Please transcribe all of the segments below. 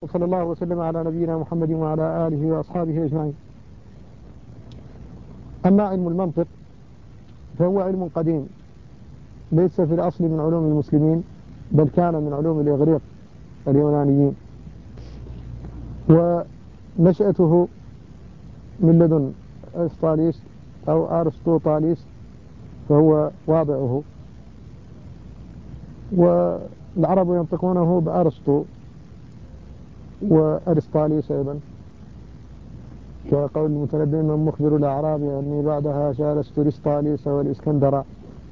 صلى الله وسلم على نبينا محمد وعلى آله وأصحابه أجمعين. أما علم المنطق فهو علم قديم، ليس في الأصل من علوم المسلمين، بل كان من علوم الإغريق اليونانيين، ونشأته من لدن أرسطاليس أو أرسطوطاليس، فهو واضعه، والعرب ينطقونه بأرسطو وأرسطاليس أيضا، كقول المتنبي من مخبر الأعراب أني بعدها جالست أرسطاليس والإسكندر.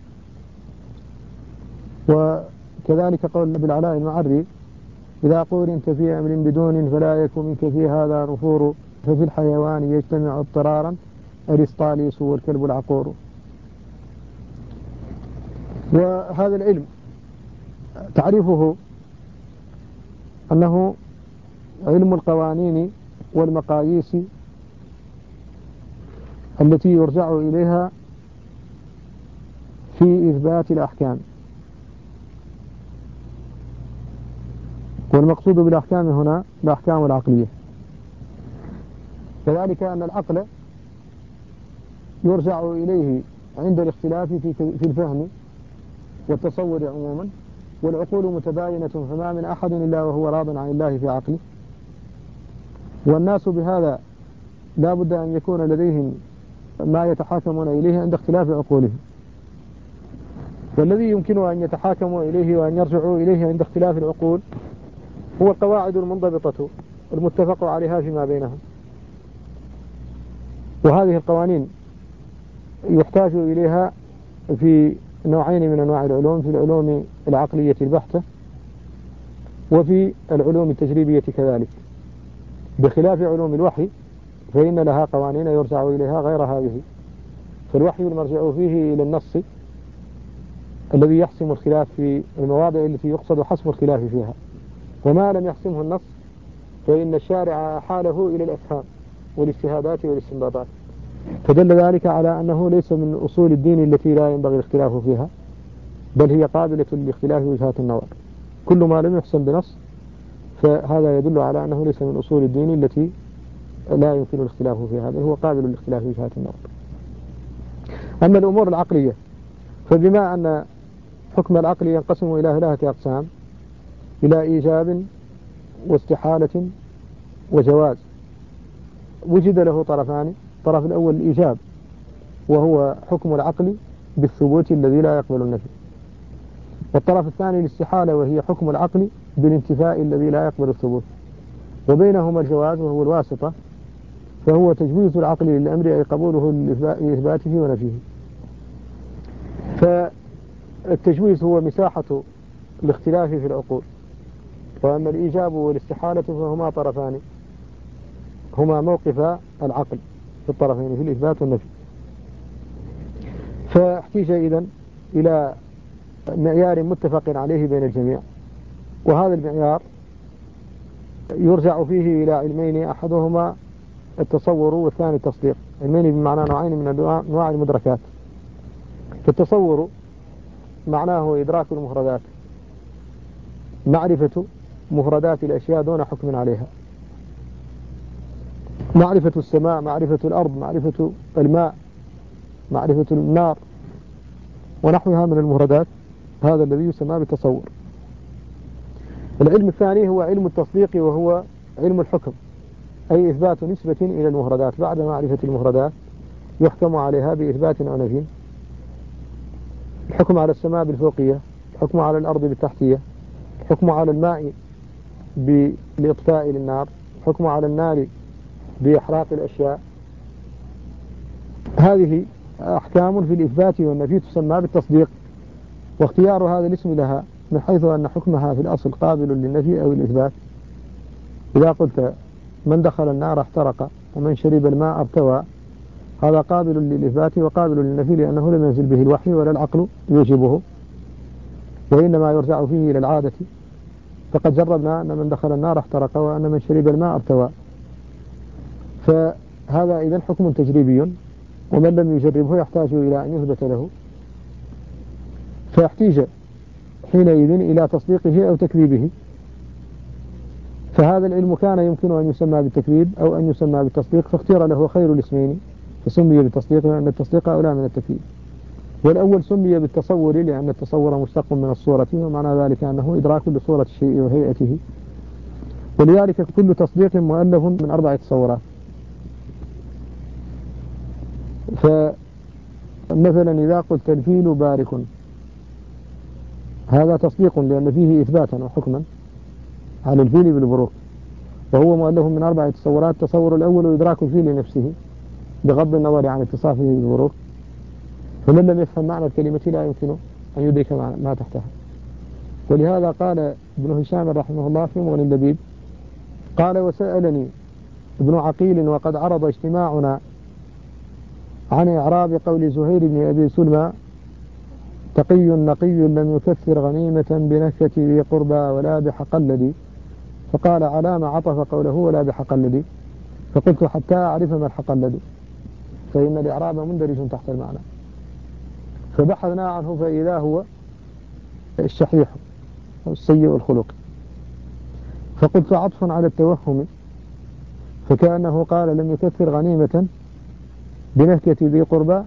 وكذلك قول أبي العلاء المعري إذا قورنت في أمر بدون فلا يكن منك في هذا نفور، ففي الحيوان يجتمع اضطرارا أرسطاليس والكلب العقور. وهذا العلم تعريفه أنه علم القوانين والمقاييس التي يرجع إليها في إثبات الأحكام. والمقصود بالأحكام هنا الأحكام العقلية، كذلك أن العقل يرجع إليه عند الاختلاف في الفهم والتصور عموما، والعقول متباينة، فما من أحد إلا وهو راض عن الله في عقله، والناس بهذا لا بد أن يكون لديهم ما يتحاكمون إليه عند اختلاف عقولهم. والذي يمكن أن يتحاكموا إليه وأن يرجعوا إليه عند اختلاف العقول هو القواعد المنضبطة المتفق عليها فيما بينهم. وهذه القوانين يحتاج إليها في نوعين من أنواع العلوم، في العلوم العقلية البحتة وفي العلوم التجريبية كذلك، بخلاف علوم الوحي فإن لها قوانين يرجع إليها غير هذه. فالوحي المرجع فيه إلى النص الذي يحسم الخلاف في المواضع التي يقصد حسم الخلاف فيها، وما لم يحسمه النص فإن الشارع حاله إلى الأفهام والاجتهادات والاستنباطات. فدل ذلك على أنه ليس من أصول الدين التي لا ينبغي الاختلاف فيها، بل هي قابلة لاختلاف وجهات النظر. كل ما لم يحسم بنص فهذا يدل على أنه ليس من أصول الدين التي لا يمكن الاختلاف فيها، بل هو قابل لاختلاف وجهات النظر. أما الأمور العقلية فبما أن حكم العقل ينقسم إلى 3 أقسام، إلى إيجاب واستحالة وجواز، وجد له طرفان. الطرف الأول الإيجاب، وهو حكم العقل بالثبوت الذي لا يقبل النفي، والطرف الثاني الاستحالة، وهي حكم العقل بالانتفاء الذي لا يقبل الثبوت، وبينهما الجواز وهو الواسطة، فهو تجويز العقل للأمر أي قبوله لإثباته ونفيه. فالتجويز هو مساحة الاختلاف في العقول، وأما الإيجاب والاستحالة فهما طرفان، هما موقف العقل في الطرفين في الإثبات والنفي. فاحتاج إذن إلى معيار متفق عليه بين الجميع، وهذا المعيار يرجع فيه إلى علمين، أحدهما التصور والثاني التصديق، علمين بمعنى نوعين من أنواع المدركات. فالتصور معناه إدراك المفردات، معرفة مفردات الأشياء دون حكم عليها، معرفة السماء، معرفة الأرض، معرفة الماء، معرفة النار ونحوها من المفردات، هذا الذي يسمى بالتصور. العلم الثاني هو علم التصديق، وهو علم الحكم، أي إثبات نسبة إلى المفردات. بعد معرفة المفردات يحكم عليها بإثبات أو نفي. الحكم على السماء بالفوقية، الحكم على الأرض بالتحتية، الحكم على الماء بالإطفاء للنار، الحكم على النار بإحراق الأشياء. هذه أحكام في الإثبات والنفي تسمى بالتصديق، واختيار هذا الاسم لها من حيث أن حكمها في الأصل قابل للنفي أو الإثبات. إذا قلت من دخل النار احترق ومن شرب الماء ارتوى، هذا قابل للإثبات وقابل للنفي، لأنه لم ينزل به الوحي ولا العقل يوجبه، وإنما يرجع فيه إلى العادة. فقد جربنا أن من دخل النار احترق وأن من شرب الماء ارتوى، فهذا إذن حكم تجريبي، ومن لم يجربه يحتاج إلى أن يثبت له، فيحتاج حينئذ إلى تصديقه أو تكذيبه. فهذا العلم كان يمكن أن يسمى بالتكذيب أو أن يسمى بالتصديق، فاختير له خير الاسمين فسمي بالتصديق، لأن التصديق أولى من التكذيب. والأول سمي بالتصور لأن التصور مشتق من الصورة، ومعنى ذلك أنه إدراك لصورة الشيء وهيئته. ولذلك كل تصديق مؤلف من 4 تصورات. فمثلا إذا قلت الفيل بارك، هذا تصديق لأن فيه إثباتا وحكما على الفيل بالبروك، وهو مؤلف من 4 تصورات. التصور الأول إدراك الفيل نفسه بغض النظر عن اتصافه بالبروك، فمن لم يفهم معنى الكلمة لا يمكن أن يدرك ما تحتها. ولهذا قال ابن هشام رحمه الله في مغني اللبيب، قال: وسألني ابن عقيل وقد عرض اجتماعنا عن إعراب قول زهير بن أبي سلمى: تقي نقي لم يكثر غنيمة بنكة ذي قربى ولا بحقلدي. فقال: على ما عطف قوله ولا بحقلدي؟ فقلت: حتى أعرف ما الحقلد، فإن الإعراب مندرج تحت المعنى. فبحثنا عنه فإذا هو الشحيح السيء الخلق. فقلت: عطف على التوهم، فكأنه قال: لم يكثر غنيمة بنكة ذي قربى،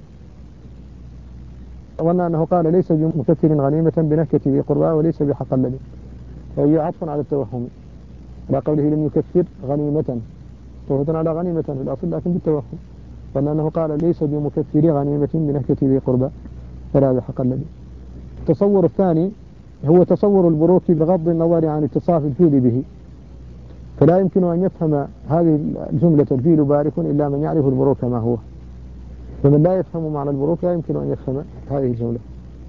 وأن أنه قال: ليس بمكثر غنيمة بنكة ذي قربى وليس بحقلد، فهي عطف على التوهم على قوله لم يكثر غنيمة، توهة على غنيمة في الأصل لكن بالتوهم، وأن أنه قال: ليس بمكثر غنيمة بنكة ذي قربى ولا بحقلد. التصور الثاني هو تصور البروك بغض النظر عن اتصاف الفيل به، فلا يمكن أن يفهم هذه الجملة الفيل بارك إلا من يعرف البروك ما هو، ومن لا يفهم معنى البروك لا يمكن أن يفهم هذه الجملة.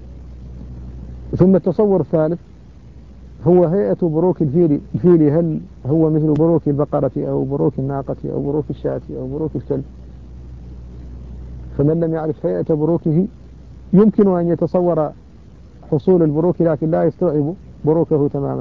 ثم التصور الثالث هو هيئة بروك الفيل هل هو مثل بروك البقرة أو بروك الناقة أو بروك الشاة أو بروك الكلب، فمن لم يعرف هيئة بروكه يمكن أن يتصور حصول البروك لكن لا يستوعب بروكه تماما.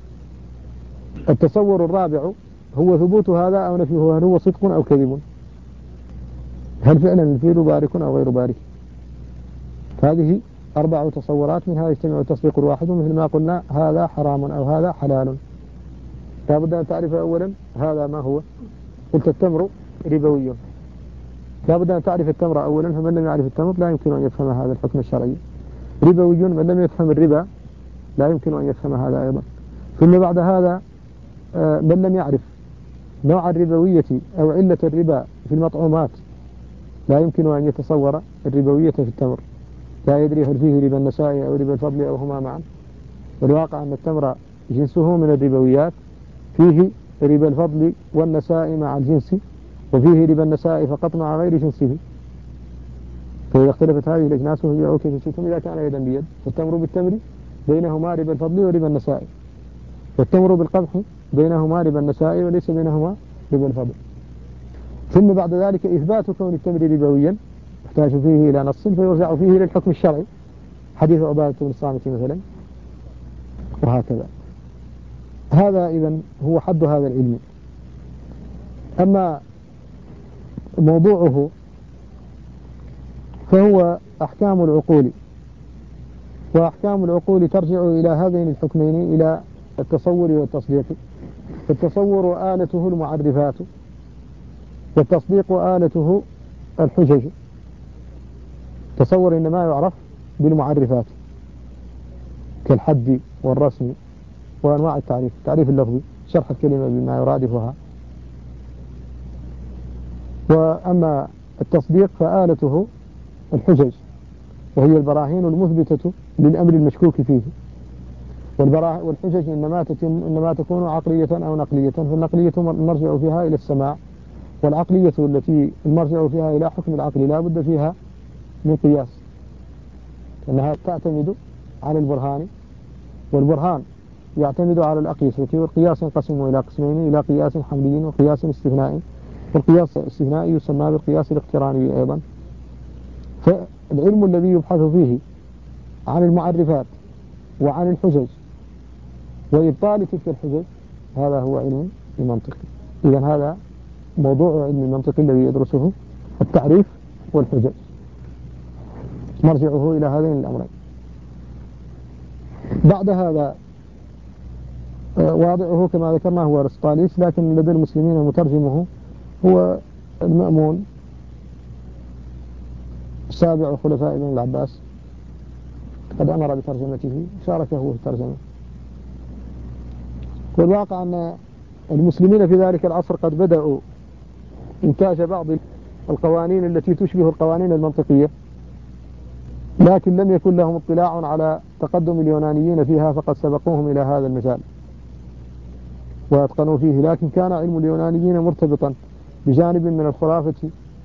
التصور الرابع هو ثبوت هذا أو نفيه، هل هو صدق أو كذب، هل فعلا الفيل بارك أو غير بارك. هذه 4 تصورات، منها يجتمع التصديق الواحد، مثل ما قلنا هذا حرام أو هذا حلال. لا بد أن تعرف أولا هذا ما هو. قلت التمر ربوي، لا بد أن تعرف التمر أولا، فمن لم يعرف التمر لا يمكن أن يفهم هذا الحكم الشرعي. ربوي، من لم يفهم الربا لا يمكن أن يفهم هذا أيضا. ثم بعد هذا من لم يعرف نوع الربوية أو علة الربا في المطعومات لا يمكن أن يتصور الربوية في التمر، لا يدري هل فيه ربا النساء أو ربا الفضل أو هما معا. والواقع أن التمر جنسه من الربويات، فيه ربا الفضل والنساء مع الجنس، وفيه ربا النساء فقط مع غير جنسه. فإذا اختلفت هذه الأجناس فبيعوا كيف شئتم إذا كان يدا بيد. فالتمر بالتمر بينهما ربا الفضل وربا النساء، والتمر بالقمح بينهما ربا النساء وليس بينهما ربا الفضل. ثم بعد ذلك إثبات كون التمر ربويا يحتاج فيه إلى نص فيرجع فيه إلى الحكم الشرعي، حديث عبادة بن الصامت مثلا، وهكذا. هذا إذن هو حد هذا العلم. أما موضوعه فهو أحكام العقول، وأحكام العقول ترجع إلى هذين الحكمين، إلى التصور والتصديق. فالتصور آلته المعرفات، والتصديق آلته الحجج. التصور إنما يعرف بالمعرفات كالحد والرسم وأنواع التعريف، التعريف اللفظي، شرح الكلمة بما يرادفها. وأما التصديق فآلته الحجج، وهي البراهين المثبتة للأمر المشكوك فيه. والحجج إنما تكون عقلية أو نقلية، فالنقلية المرجع فيها إلى السماع، والعقلية التي المرجع فيها إلى حكم العقل لا بد فيها من قياس، أنها تعتمد على البرهان، والبرهان يعتمد على الأقيسة، والقياس ينقسم إلى قسمين: إلى قياس حملي وقياس استثنائي. والقياس الاستثنائي يسمى بالقياس الاقتراني أيضا. فالعلم الذي يبحث فيه عن المعرفات وعن الحجج وإبطال تلك الحجج هذا هو علم المنطق. إذن هذا موضوع علم المنطق الذي يدرسه التعريف والحجج، مرجعه إلى هذين الأمرين. بعد هذا واضعه كما ذكرنا هو أرسطاليس، لكن لدى المسلمين مترجمه هو المأمون سابع خلفاء بن العباس، قد أمر بترجمته شاركه في الترجمة. والواقع أن المسلمين في ذلك العصر قد بدأوا إنتاج بعض القوانين التي تشبه القوانين المنطقية، لكن لم يكن لهم اطلاع على تقدم اليونانيين فيها، فقد سبقوهم إلى هذا المجال وأتقنوا فيه. لكن كان علم اليونانيين مرتبطا بجانب من الخرافة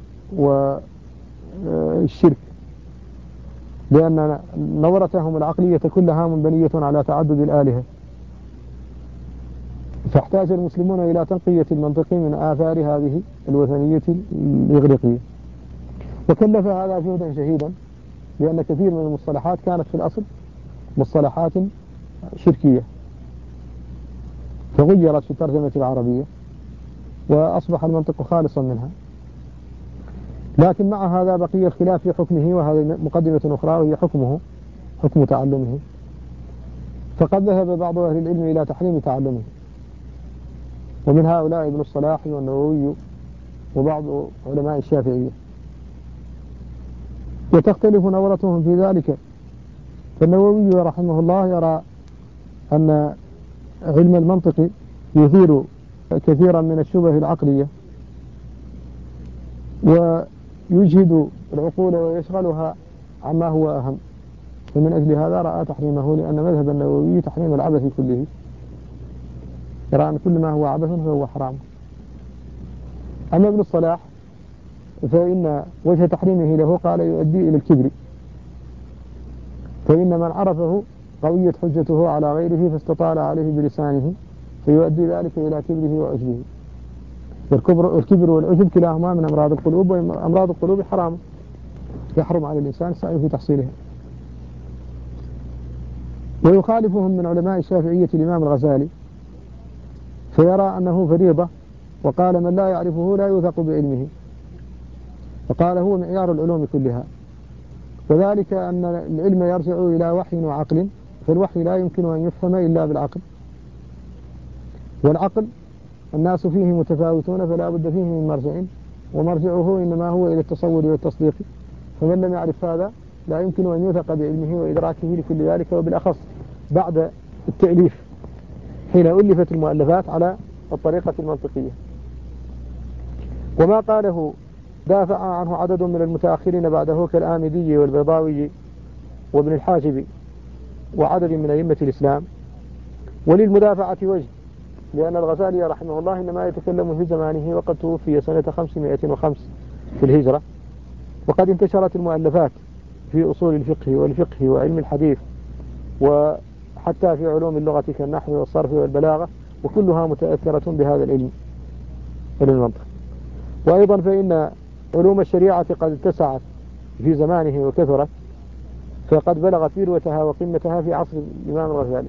والشرك، لأن نظرتهم العقلية كلها منبنية على تعدد الآلهة، فاحتاج المسلمون إلى تنقية المنطق من آثار هذه الوثنية الإغريقية، وكلف هذا جهدا شهيدا، لأن كثير من المصطلحات كانت في الأصل مصطلحات شركية، فغيرت في الترجمة العربية وأصبح المنطق خالصا منها. لكن مع هذا بقي الخلاف في حكمه، وهذه مقدمة أخرى وهي حكم تعلمه، فقد ذهب بعض أهل العلم إلى تحريم تعلمه، ومن هؤلاء ابن الصلاح والنووي وبعض علماء الشافعية، وتختلف نظرتهم في ذلك. فالنووي رحمه الله يرى أن علم المنطق يثير كثيرا من الشبه العقلية ويجهد العقول ويشغلها عما هو أهم، ومن أجل هذا رأى تحريمه، لأن مذهب النووي تحريم العبث كله، يرى أن كل ما هو عبث فهو حرام. أما ابن الصلاح فإن وجه تحريمه له قال يؤدي إلى الكبر، فإن من عرفه قويت حجته على غيره فاستطال عليه بلسانه، فيؤدي ذلك إلى كبره وعجبه. والكبر والعجب كلاهما من أمراض القلوب، وأمراض القلوب حرام، يحرم على الإنسان السعي في تحصيلها. ويخالفهم من علماء الشافعية الإمام الغزالي، فيرى أنه فريضة، وقال من لا يعرفه لا يوثق بعلمه، فقال هو معيار العلوم كلها، وذلك أن العلم يرجع إلى وحي وعقل، فالوحي لا يمكن أن يفهم إلا بالعقل، والعقل الناس فيه متفاوتون فلا بد فيه من مرجع، ومرجعه إنما هو إلى التصور والتصديق، فمن لم يعرف هذا لا يمكن أن يوثق بعلمه وإدراكه لكل ذلك، وبالأخص بعد التأليف حين ألفت المؤلفات على الطريقة المنطقية. وما قاله دافع عنه عدد من المتأخرين بعده كالآمدي والبيضاوي وابن الحاجب وعدد من أئمة الإسلام. وللمدافعة وجه، لأن الغزالي رحمه الله إنما يتكلم في زمانه، وقد توفي سنة 505 في الهجرة، وقد انتشرت المؤلفات في أصول الفقه والفقه وعلم الحديث، وحتى في علوم اللغة كالنحو والصرف والبلاغة، وكلها متأثرة بهذا العلم المنطق. وأيضا فإن علوم الشريعة قد اتسعت في زمانه وكثرت، فقد بلغت ذروتها وقمتها في عصر الإمام الغزالي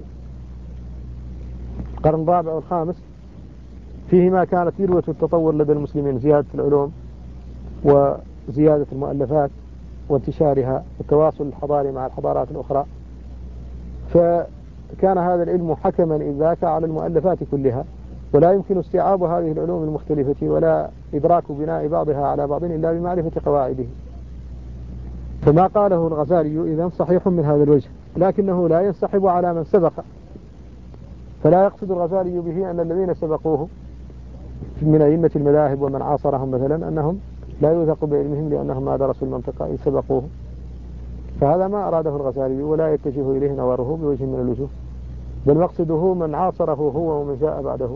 القرن الرابع والخامس، فيهما كانت ذروة التطور لدى المسلمين، زيادة العلوم وزيادة المؤلفات وانتشارها والتواصل الحضاري مع الحضارات الأخرى، فكان هذا العلم حكما إذ ذاك على المؤلفات كلها، ولا يمكن استيعاب هذه العلوم المختلفة ولا إدراك بناء بعضها على بعض إلا بمعرفة قواعده. فما قاله الغزالي إذن صحيح من هذا الوجه، لكنه لا ينسحب على من سبق، فلا يقصد الغزالي به أن الذين سبقوه من أئمة المذاهب ومن عاصرهم مثلا أنهم لا يوثق بعلمهم لأنهم ما درسوا المنطق إذ سبقوه، فهذا ما أراده الغزالي، ولا يتجه إليه نظره بوجه من الوجوه، بل مقصده من عاصره هو ومن جاء بعده.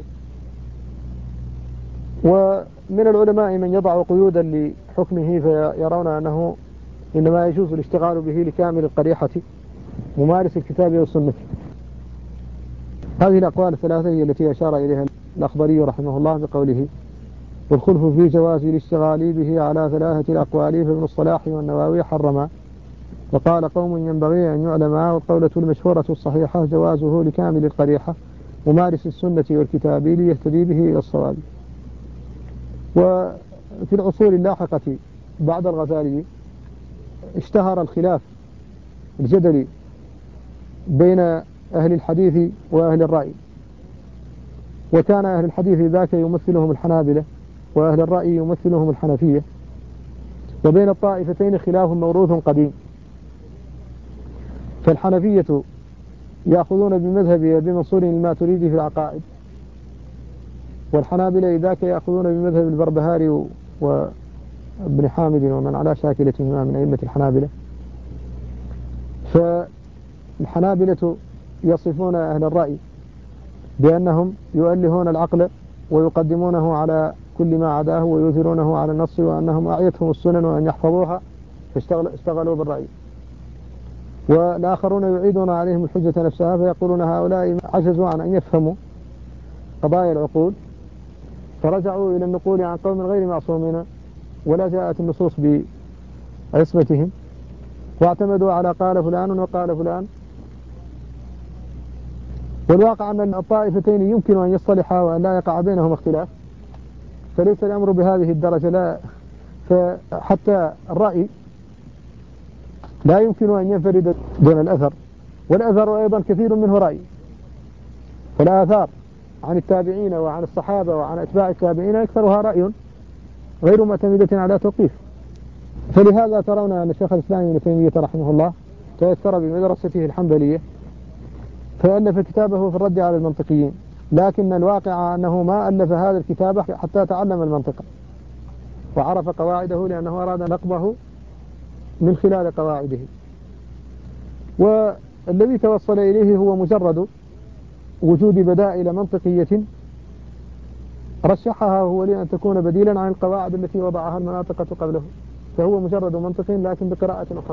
ومن العلماء من يضع قيودا لحكمه، فيرون أنه إنما يجوز الاشتغال به لكامل القريحة ممارس الكتاب والسنة. هذه الأقوال الثلاثة هي التي أشار إليها الأخضري رحمه الله بقوله: والخلف في جواز الاشتغال به على ثلاثة الأقوال، فابن الصلاح والنووي حرما، وقال قوم ينبغي أن يعلم، والقولة المشهورة الصحيحة جوازه لكامل القريحة ممارس السنة والكتاب ليهتدي به إلى الصواب. وفي العصور اللاحقة بعد الغزالي اشتهر الخلاف الجدلي بين أهل الحديث وأهل الرأي، وكان أهل الحديث ذاك يمثلهم الحنابلة، وأهل الرأي يمثلهم الحنفية، وبين الطائفتين خلاف موروث قديم. فالحنفية يأخذون بمذهب بمنصور الماتريدي في العقائد، والحنابلة ذاك يأخذون بمذهب البربهاري وابن حامد ومن على شاكلتهما من أئمة الحنابلة. فالحنابلة يصفون أهل الرأي بأنهم يؤلهون العقل ويقدمونه على كل ما عداه ويؤثرونه على النص، وأنهم أعيتهم السنن وأن يحفظوها فاشتغلوا بالرأي. والآخرون يعيدون عليهم الحجة نفسها، فيقولون هؤلاء عجزوا عن أن يفهموا قضايا العقول فرجعوا إلى النقول عن قوم غير معصومين، ولا جاءت النصوص بعصمتهم، واعتمدوا على قال فلان وقال فلان. والواقع أن الطائفتين يمكن أن يصطلحا وأن لا يقع بينهم اختلاف، فليس الأمر بهذه الدرجة. لا، فحتى الرأي لا يمكن أن ينفرد دون الأثر، والأثر أيضا كثير منه رأي. فالآثار عن التابعين وعن الصحابة وعن أتباع التابعين أكثرها رأي غير معتمدة على توقيف. فلهذا ترون أن شيخ الإسلام ابن تيمية رحمه الله تأثر بمدرسته الحنبلية فألف كتابه في الرد على المنطقيين، لكن الواقع أنه ما ألف هذا الكتاب حتى تعلم المنطق وعرف قواعده، لأنه أراد نقبه من خلال قواعده. والذي توصل إليه هو مجرد وجود بدائل منطقية رشحها هو لأن تكون بديلا عن القواعد التي وضعها المناطق قبله، فهو مجرد منطق لكن بقراءة أخرى.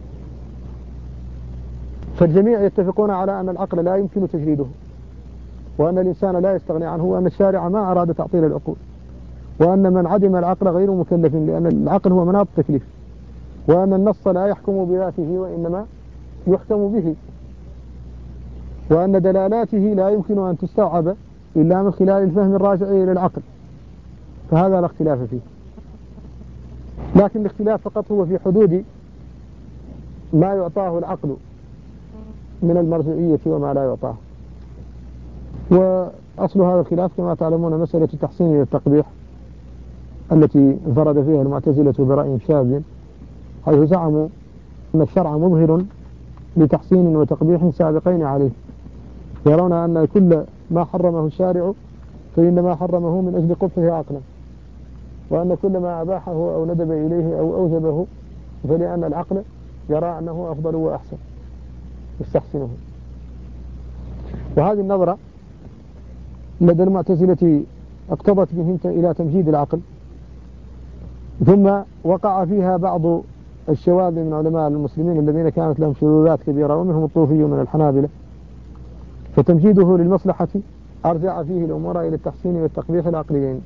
فالجميع يتفقون على أن العقل لا يمكن تجريده، وأن الإنسان لا يستغني عنه، وأن الشارع ما أراد تعطيل العقول، وأن من عدم العقل غير مكلف، لأن العقل هو مناط التكليف، وأن النص لا يحكم بذاته وإنما يحكم به، وأن دلالاته لا يمكن أن تستوعب إلا من خلال الفهم الراجع إلى العقل. فهذا لا اختلاف فيه، لكن الاختلاف فقط هو في حدود ما يعطاه العقل من المرجعية وما لا يعطاه. وأصل هذا الخلاف كما تعلمون مسألة التحسين إلى التقبيح التي انفرد فيها المعتزلة برأي شاذ، حيث زعموا أن الشرع مظهر لتحسين وتقبيح سابقين عليه، يرون أن كل ما حرمه الشارع فإنما حرمه من أجل قبحه عقلا، وأن كل ما أباحه أو ندب إليه أو أوجبه فلأن العقل يرى أنه أفضل وأحسن يستحسنه. وهذه النظرة لدى المعتزلة اقتضت بهم إلى تمجيد العقل، ثم وقع فيها بعض الشواذ من علماء المسلمين الذين كانت لهم شذوذات كبيرة، ومنهم الطوفي من الحنابلة، فتمجيده للمصلحة أرجع فيه الأمور إلى التحسين والتقبيح العقليين.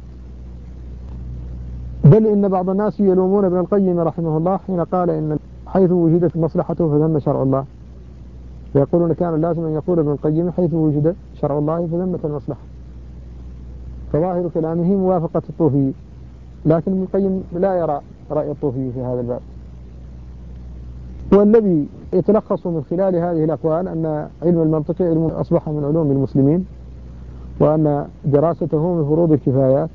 بل إن بعض الناس يلومون ابن القيم رحمه الله حين قال إن حيث وجدت المصلحة فثم شرع الله، ويقولون كان لازم أن يقول ابن القيم حيث وجد شرع الله فثمة المصلحة، فظاهر كلامه موافقة الطوفي، لكن ابن القيم لا يرى رأي الطوفي في هذا الباب. والذي يتلخص من خلال هذه الأقوال أن علم المنطق علم أصبح من علوم المسلمين، وأن دراسته من فروض الكفايات،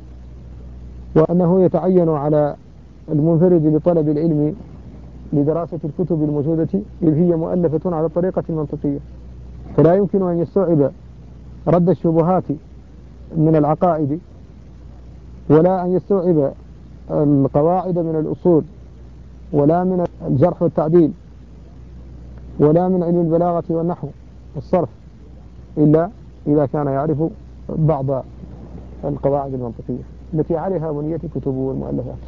وأنه يتعين على المنفرد لطلب العلم لدراسة الكتب الموجودة إذ هي مؤلفة على الطريقة المنطقية، فلا يمكن أن يستوعب رد الشبهات من العقائد، ولا أن يستوعب القواعد من الأصول، ولا من الجرح والتعديل، ولا من علم البلاغة والنحو والصرف، إلا إذا كان يعرف بعض القواعد المنطقية التي عليها بنية كتبه والمؤلفات.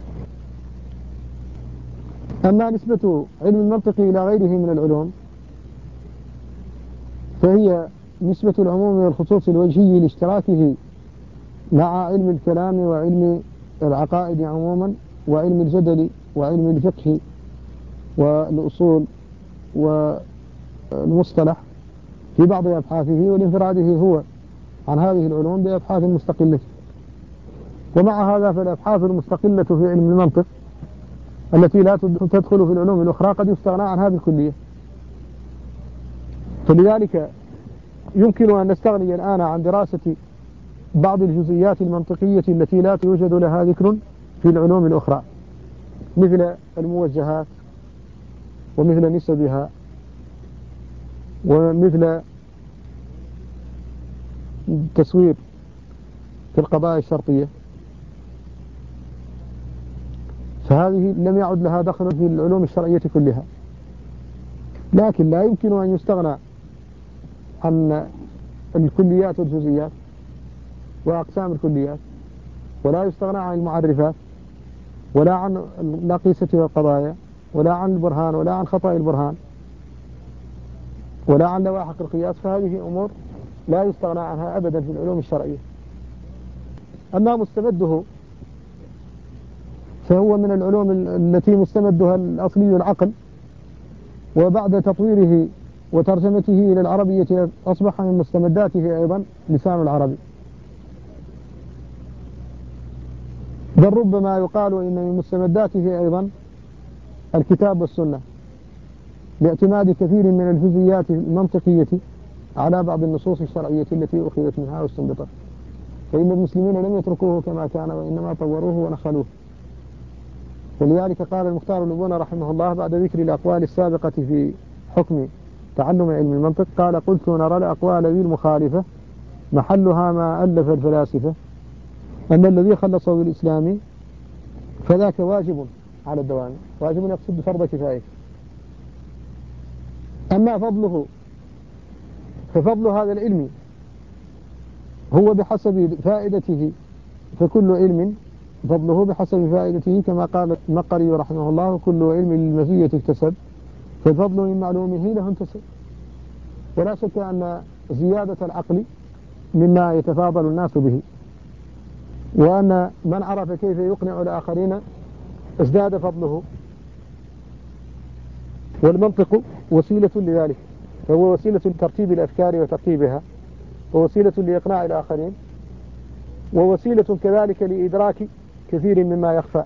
أما نسبة علم المنطق إلى غيره من العلوم فهي نسبة العموم والخصوص الوجهي لاشتراكه مع علم الكلام وعلم العقائد عموما، وعلم الجدل وعلم الفقه والأصول والمصطلح في بعض أبحاثه، ولانفراده هو عن هذه العلوم بأبحاث مستقلة. ومع هذا فالأبحاث المستقلة في علم المنطق التي لا تدخل في العلوم الأخرى قد يستغنى عنها بالكلية. فلذلك يمكن أن نستغني الآن عن دراسة بعض الجزئيات المنطقية التي لا يوجد لها ذكر في العلوم الأخرى، مثل الموجهات ومثل نسبها ومثل التصوير في القضايا الشرطية، فهذه لم يعد لها دخل في العلوم الشرعية كلها. لكن لا يمكن أن يستغنى عن الكليات والجزئيات وأقسام الكليات، ولا يستغنى عن المعرفات، ولا عن الأقيسة والقضايا، ولا عن البرهان، ولا عن خطأ البرهان، ولا عن لواحق القياس. فهذه أمور لا يستغنى عنها أبدا في العلوم الشرعية. أما مستمده فهو من العلوم التي مستمدها الأصلي العقل، وبعد تطويره وترجمته إلى العربية أصبح من مستمداته أيضا لسان العربي. بل ربما يقال إن من مستمداته أيضا الكتاب والسنة، باعتماد كثير من الجزئيات المنطقية على بعض النصوص الشرعية التي أخذت منها واستنبطت. فإن المسلمين لم يتركوه كما كان، وإنما طوروه ونخلوه. ولذلك قال المختار النبوي رحمه الله بعد ذكر الأقوال السابقة في حكم تعلم علم المنطق، قال: قلت نرى الأقوال ذي المخالفة محلها ما ألف الفلاسفة، أن الذي خلصه بالإسلام فذاك واجب على الدوام. واجب يقصد فرض كفاية. أما فضله ففضل هذا العلم هو بحسب فائدته، فكل علم فضله بحسب فائدته، كما قال المقري رحمه الله: كل علم للمزية اكتسب، فالفضل من معلومه له انتسب. ولا شك أن زيادة العقل مما يتفاضل الناس به، وأن من عرف كيف يقنع الآخرين ازداد فضله. والمنطق وسيلة لذلك، فهو وسيلة لترتيب الأفكار وترتيبها، ووسيلة لإقناع الآخرين، ووسيلة كذلك لإدراك كثير مما يخفى.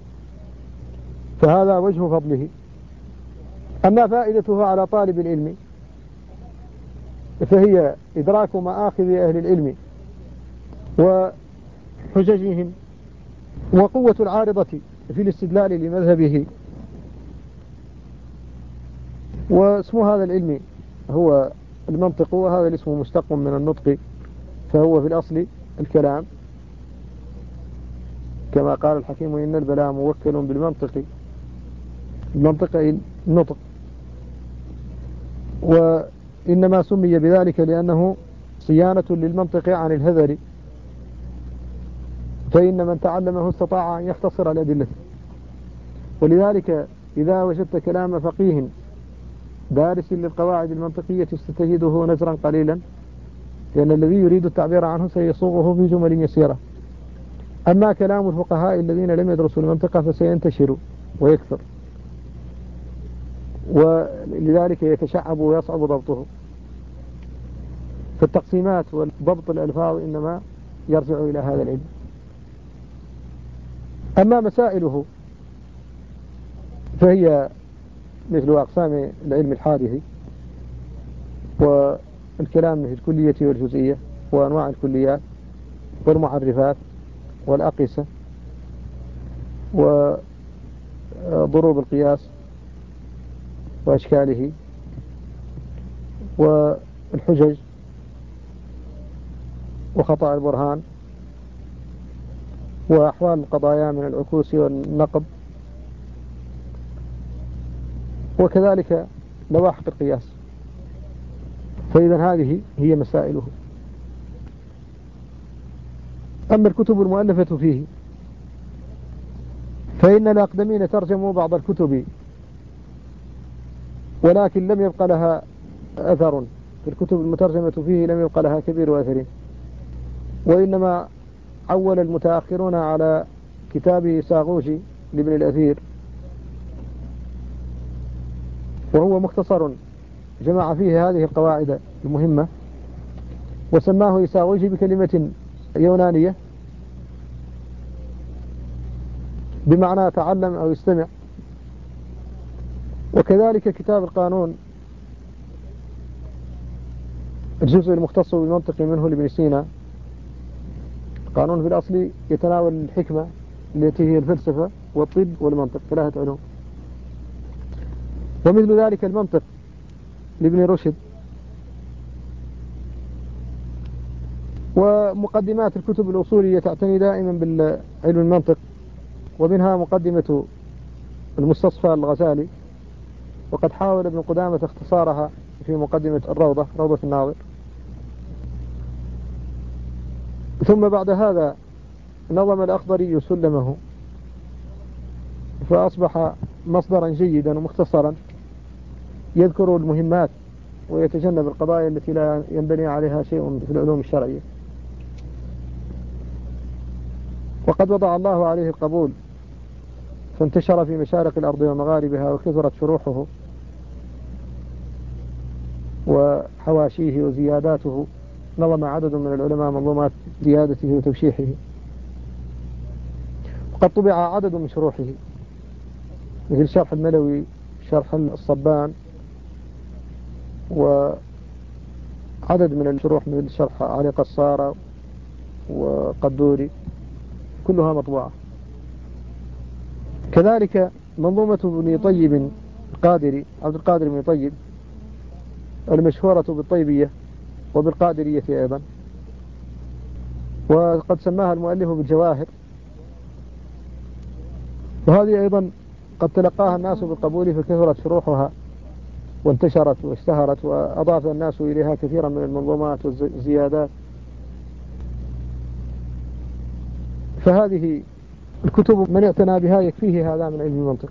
فهذا وجه فضله. أما فائدته على طالب العلم فهي إدراك مآخذ أهل العلم وحججهم، وقوة العارضة في الاستدلال لمذهبه. واسم هذا العلم هو المنطق، وهذا الاسم مشتق من النطق، فهو في الأصل الكلام، كما قال الحكيم: إن البلاء موكل بالمنطق. المنطق أي النطق. وإنما سمي بذلك لأنه صيانة للمنطق عن الهذر، فإن من تعلمه استطاع أن يختصر الأدلة. ولذلك إذا وجدت كلام فقيه دارس للقواعد المنطقية ستجده نزرا قليلا، لأن الذي يريد التعبير عنه سيصوغه في جمل يسيرة. أما كلام الفقهاء الذين لم يدرسوا المنطق فسينتشر ويكثر، ولذلك يتشعب ويصعب ضبطه. فالتقسيمات وضبط الألفاظ إنما يرجع إلى هذا العلم. أما مسائله فهي مثل أقسام العلم الحادثي، والكلام في الكلية والجزئية، وأنواع الكليات والمعرفات والأقيسة وضروب القياس وأشكاله والحجج وخطأ البرهان وأحوال القضايا من العكوس والنقض، وكذلك لواحق القياس. فإذا هذه هي مسائله. أما الكتب المؤلفة فيه فإن الأقدمين ترجموا بعض الكتب، ولكن لم يبق لها أثر. في الكتب المترجمة فيه لم يبق لها كبير أثر، وإنما عول المتأخرون على كتاب ساغوجي لابن الأثير، وهو مختصر جمع فيه هذه القواعد المهمة، وسماه إساغوجي بكلمة يونانية بمعنى تعلم أو استمع. وكذلك كتاب القانون الجزء المختص بالمنطق منه لابن سينا. قانون في الأصل يتناول الحكمة التي هي الفلسفة والطب والمنطق، 3 علوم. ومثل ذلك المنطق لابن رشد. ومقدمات الكتب الأصولية تعتني دائما بالعلم المنطق، ومنها مقدمة المستصفى الغزالي، وقد حاول ابن قدامة اختصارها في مقدمة الروضة، روضة الناظر. ثم بعد هذا نظم الأخضري سلمه، فأصبح مصدرا جيدا ومختصرا يذكر المهمات ويتجنب القضايا التي لا ينبني عليها شيء في العلوم الشرعية. وقد وضع الله عليه القبول، فانتشر في مشارق الأرض ومغاربها، وكثرت شروحه وحواشيه وزياداته. نظم عدد من العلماء منظومات زيادته وتوشيحه، وقد طبع عدد من شروحه، مثل شرح الملوي، شرح الصبان، وعدد من الشروح مثل شرح علي قصارى وقدوري، كلها مطبوعة. كذلك منظومة ابن طيب القادري، عبد القادر بن طيب، المشهورة بالطيبية وبالقادرية أيضا، وقد سماها المؤلف بالجواهر. وهذه أيضا قد تلقاها الناس بالقبول، فكثرت شروحها وانتشرت واشتهرت، وأضاف الناس إليها كثيرا من المنظومات والزيادات. فهذه الكتب من اعتنى بها يكفيه هذا من علم المنطق.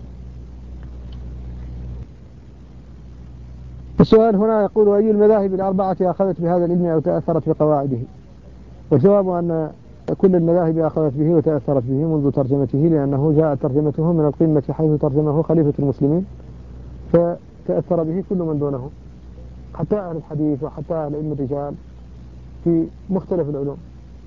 السؤال هنا يقول: أي المذاهب الأربعة أخذت بهذا العلم أو تأثرت بقواعده؟ والجواب أن كل المذاهب أخذت به وتأثرت به منذ ترجمته، لأنه جاء ترجمته من القمة حيث ترجمه خليفة المسلمين، فتأثر به كل من دونه، حتى أهل الحديث وحتى أهل علم الرجال في مختلف العلوم.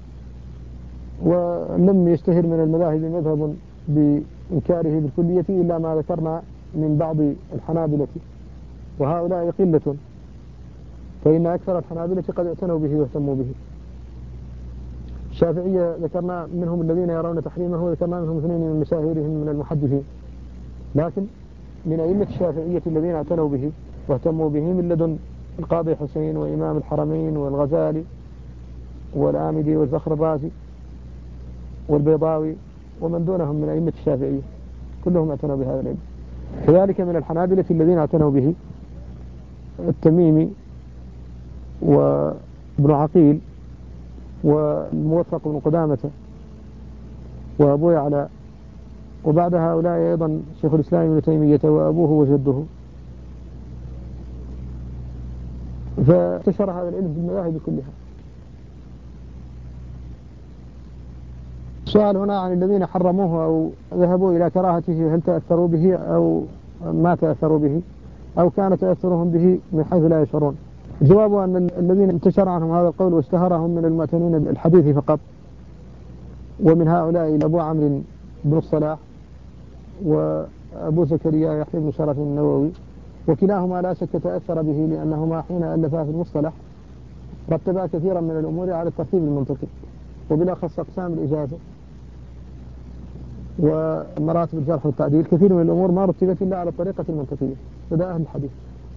ولم يشتهر من المذاهب مذهب بإنكاره بالكلية إلا ما ذكرنا من بعض الحنابلة، وهؤلاء قلة، فإن أكثر الحنابلة قد اعتنوا به واهتموا به. الشافعية ذكرنا منهم الذين يرون تحريمه، وذكرنا منهم 2 من مشاهيرهم من المحدثين. لكن من أئمة الشافعية الذين اعتنوا به واهتموا به من لدن القاضي حسين وإمام الحرمين والغزالي والآمدي والزخر الرازي والبيضاوي ومن دونهم من أئمة الشافعية، كلهم اعتنوا بهذا العلم. كذلك من الحنابلة الذين اعتنوا به التميمي وابن عقيل والموفق بن قدامة وأبو يعلى، وبعد هؤلاء أيضا شيخ الإسلام ابن تيمية وأبوه وجده. فانتشر هذا العلم في المذاهب كلها. السؤال هنا عن الذين حرموه أو ذهبوا إلى كراهته، هل تأثروا به أو ما تأثروا به، أو كان تأثرهم به من حيث لا يشعرون؟ الجواب أن الذين انتشر عنهم هذا القول واشتهرهم من المعتنين بالحديث فقط، ومن هؤلاء أبو عمرو بن الصلاح وأبو زكريا يحيى بن شرف النووي، وكلاهما لا شك تأثر به، لأنهما حين ألفا في المصطلح رتبا كثيرا من الأمور على الترتيب المنطقي، وبالأخص أقسام الإجازة ومراتب الجرح والتعديل. كثير من الأمور ما رتبت إلا على الطريقة المنطقية، هذا أهل الحديث.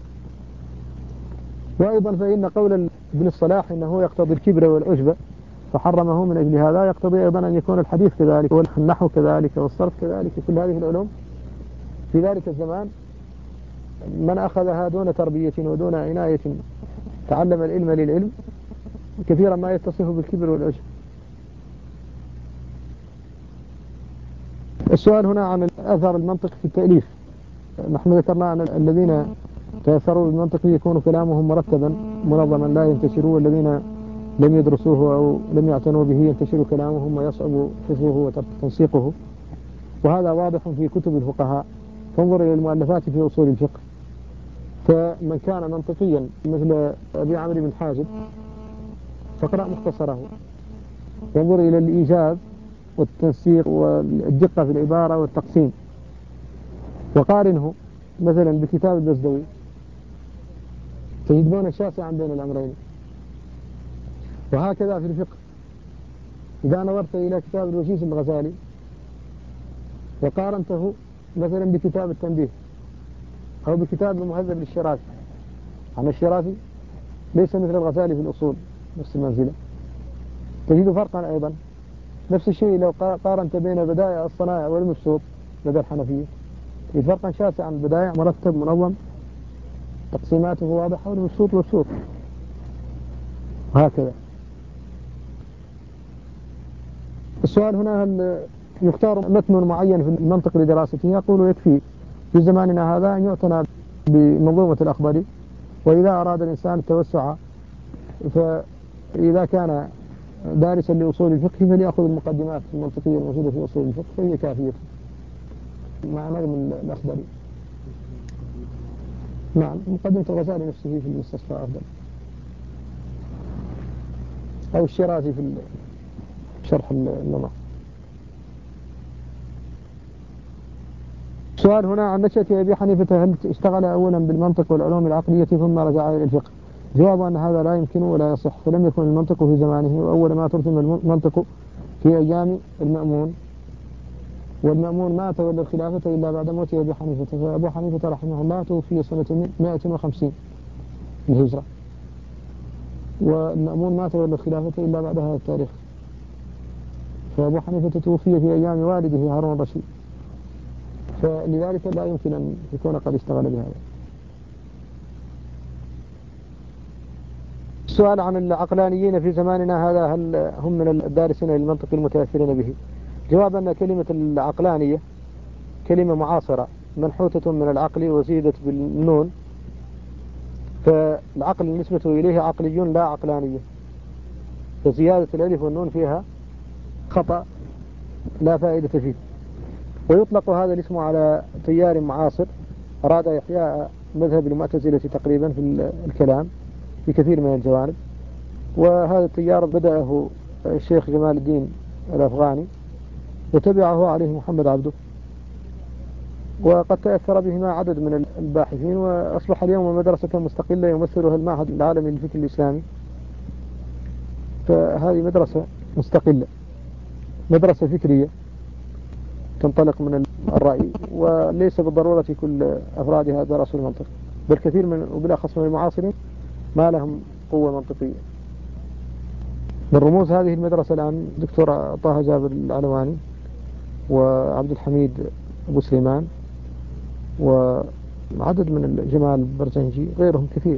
وأيضا فإن قول ابن الصلاح إنه يقتضي الكبر والعجب فحرمه من أجل هذا، يقتضي أيضا أن يكون الحديث كذلك والنحو كذلك والصرف كذلك، كل هذه العلوم في ذلك الزمان من أخذها دون تربية ودون عناية تعلم العلم للعلم كثيرا ما يتصف بالكبر والعجب. السؤال هنا عن أثر المنطق في التأليف. نحن ذكرنا أن الذين تأثروا بالمنطق يكون كلامهم مرتبا منظما لا ينتشر، والذين لم يدرسوه أو لم يعتنوا به ينتشر كلامهم ويصعب حفظه وتنسيقه، وهذا واضح في كتب الفقهاء. فانظر إلى المؤلفات في أصول الفقه، فمن كان منطقيا مثل أبي عمرو بن حازم فاقرأ مختصره، وانظر إلى الإيجاز والتنسيق والدقة في العبارة والتقسيم، وقارنه مثلا بكتاب البزدوي تجد بونا شاسعا بين الأمرين. وهكذا في الفقه، إذا نظرت إلى كتاب الوشيش الغزالي وقارنته مثلا بكتاب التنبيه أو بكتاب المهذب للشرافي، عن الشرافي ليس مثل الغزالي في الأصول نفس المنزلة، تجد فرقا أيضا. نفس الشيء لو قارنت بين بدائع الصنائع والمبسوط لدى الحنفية، تجد فرقا شاسعا. البدائع مرتب منظم تقسيماته واضحة، والمبسوط مبسوط، وهكذا. السؤال هنا: هل يختار متن معين في المنطق لدراسته؟ يقول يكفي في زماننا هذا أن يعتنى بمنظومة الأخضري، وإذا أراد الإنسان التوسع فإذا كان دارسا لأصول الفقه فليأخذ المقدمات المنطقية الموجودة في أصول الفقه فهي كافية مع نظم الأخضري. نعم، مقدمة الغزالي نفسه في المستصفى أفضل، أو الشيرازي في شرح النظام. سؤال هنا عن نشأة أبي حنيفة: هل اشتغل أولا بالمنطق والعلوم العقلية ثم رجع إلى الفقه؟ جواب أن هذا لا يمكن ولا يصح، فلم يكن المنطق في زمانه، وأول ما ترسم المنطق في أيام المأمون، والمأمون ما تولى الخلافة إلا بعد موت أبي حنيفة، فأبو حنيفة رحمه الله توفي سنة 150 الهجرة، والمأمون ما تولى الخلافة إلا بعد هذا التاريخ، فأبو حنيفة توفي في أيام والده هارون الرشيد، فلذلك لا يمكن أن يكون قد اشتغل بهذا. السؤال عن العقلانيين في زماننا هذا: هل هم من الدارسين للمنطق المتأثرين به؟ جواب أن كلمة العقلانية كلمة معاصرة منحوتة من العقل وزيدت بالنون، فالعقل نسبة إليه عقلي لا عقلانية، فزيادة الألف والنون فيها خطأ لا فائدة فيه. ويطلق هذا الاسم على تيار معاصر أراد إحياء مذهب المعتزلة تقريبا في الكلام في كثير من الجوانب، وهذا التيار بدأه الشيخ جمال الدين الأفغاني وتبعه عليه محمد عبده، وقد تأثر بهما عدد من الباحثين، وأصبح اليوم مدرسة مستقلة يمثلها المعهد العالمي للفكر الإسلامي. فهذه مدرسة مستقلة، مدرسة فكرية تنطلق من الرأي، وليس بالضرورة كل أفرادها درسوا المنطق، بل كثير من وبالأخص من المعاصرين ما لهم قوة منطقية. من رموز هذه المدرسة الآن دكتور طه جابر العلواني وعبد الحميد أبو سليمان وعدد من جمال البرزنجي غيرهم كثير.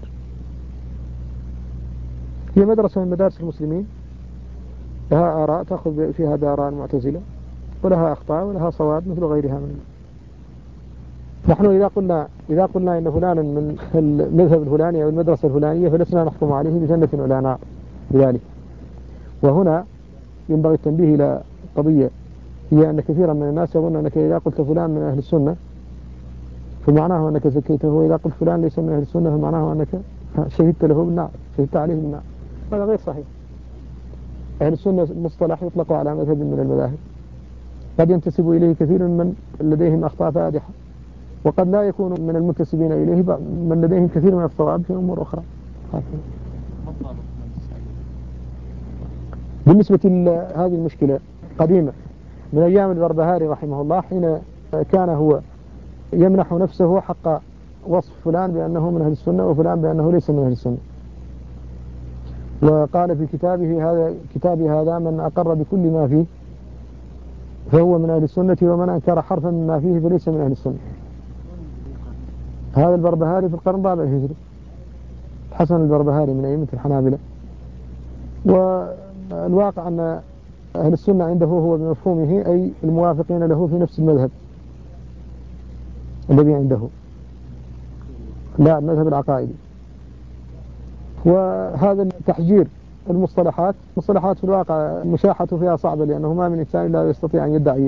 هي مدرسة من مدارس المسلمين، لها آراء تأخذ فيها بآراء المعتزلة، ولها أخطاء ولها صواب مثل غيرها من. نحن إذا قلنا إن فلانا من المذهب الفلاني أو المدرسة الفلانية فلسنا نحكم عليه بجنة ولا نار بذلك. وهنا ينبغي التنبيه إلى قضية، هي أن كثيرا من الناس يظن أنك إذا قلت فلان من أهل السنة فمعناه أنك زكيته، وإذا قلت فلان ليس من أهل السنة فمعناه أنك شهدت له بالنار، شهدت عليه بالنار. هذا غير صحيح. أهل السنة مصطلح يطلق على مذهب من المذاهب، قد ينتسب إليه كثير من لديهم أخطاء فادحة، وقد لا يكون من المنتسبين إليه من لديهم كثير من الصواب في أمور أخرى. بالنسبة لهذه المشكلة قديمة من أيام البربهاري رحمه الله، حين كان هو يمنح نفسه حق وصف فلان بأنه من أهل السنة وفلان بأنه ليس من أهل السنة، وقال في كتابه هذا: من أقر بكل ما فيه فهو من أهل السنة، ومن أنكر حرفا مما فيه فليس من أهل السنة. هذا البربهاري في القرن الرابع الهجري، حسن البربهاري من أئمة الحنابلة. والواقع أن أهل السنة عنده هو بمفهومه أي الموافقين له في نفس المذهب الذي عنده، لا المذهب العقائدي. وهذا التحجير المصطلحات في الواقع المشاحة فيها صعبة، لأنه ما من إنسان لا يستطيع أن يدعي،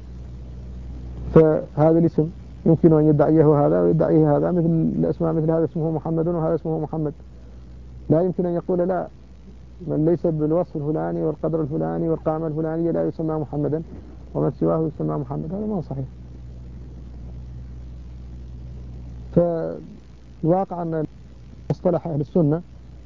فهذا الاسم يمكن أن يدعيه هذا ويدعيه هذا، مثل الأسماء مثل هذا اسمه محمد وهذا اسمه محمد، لا يمكن أن يقول لا من ليس بالوصف الفلاني والقدر الفلاني والقامة الفلانية لا يسمى محمدا ومن سواه يسمى محمد، هذا ما صحيح. فالواقع أن مصطلح أهل السنة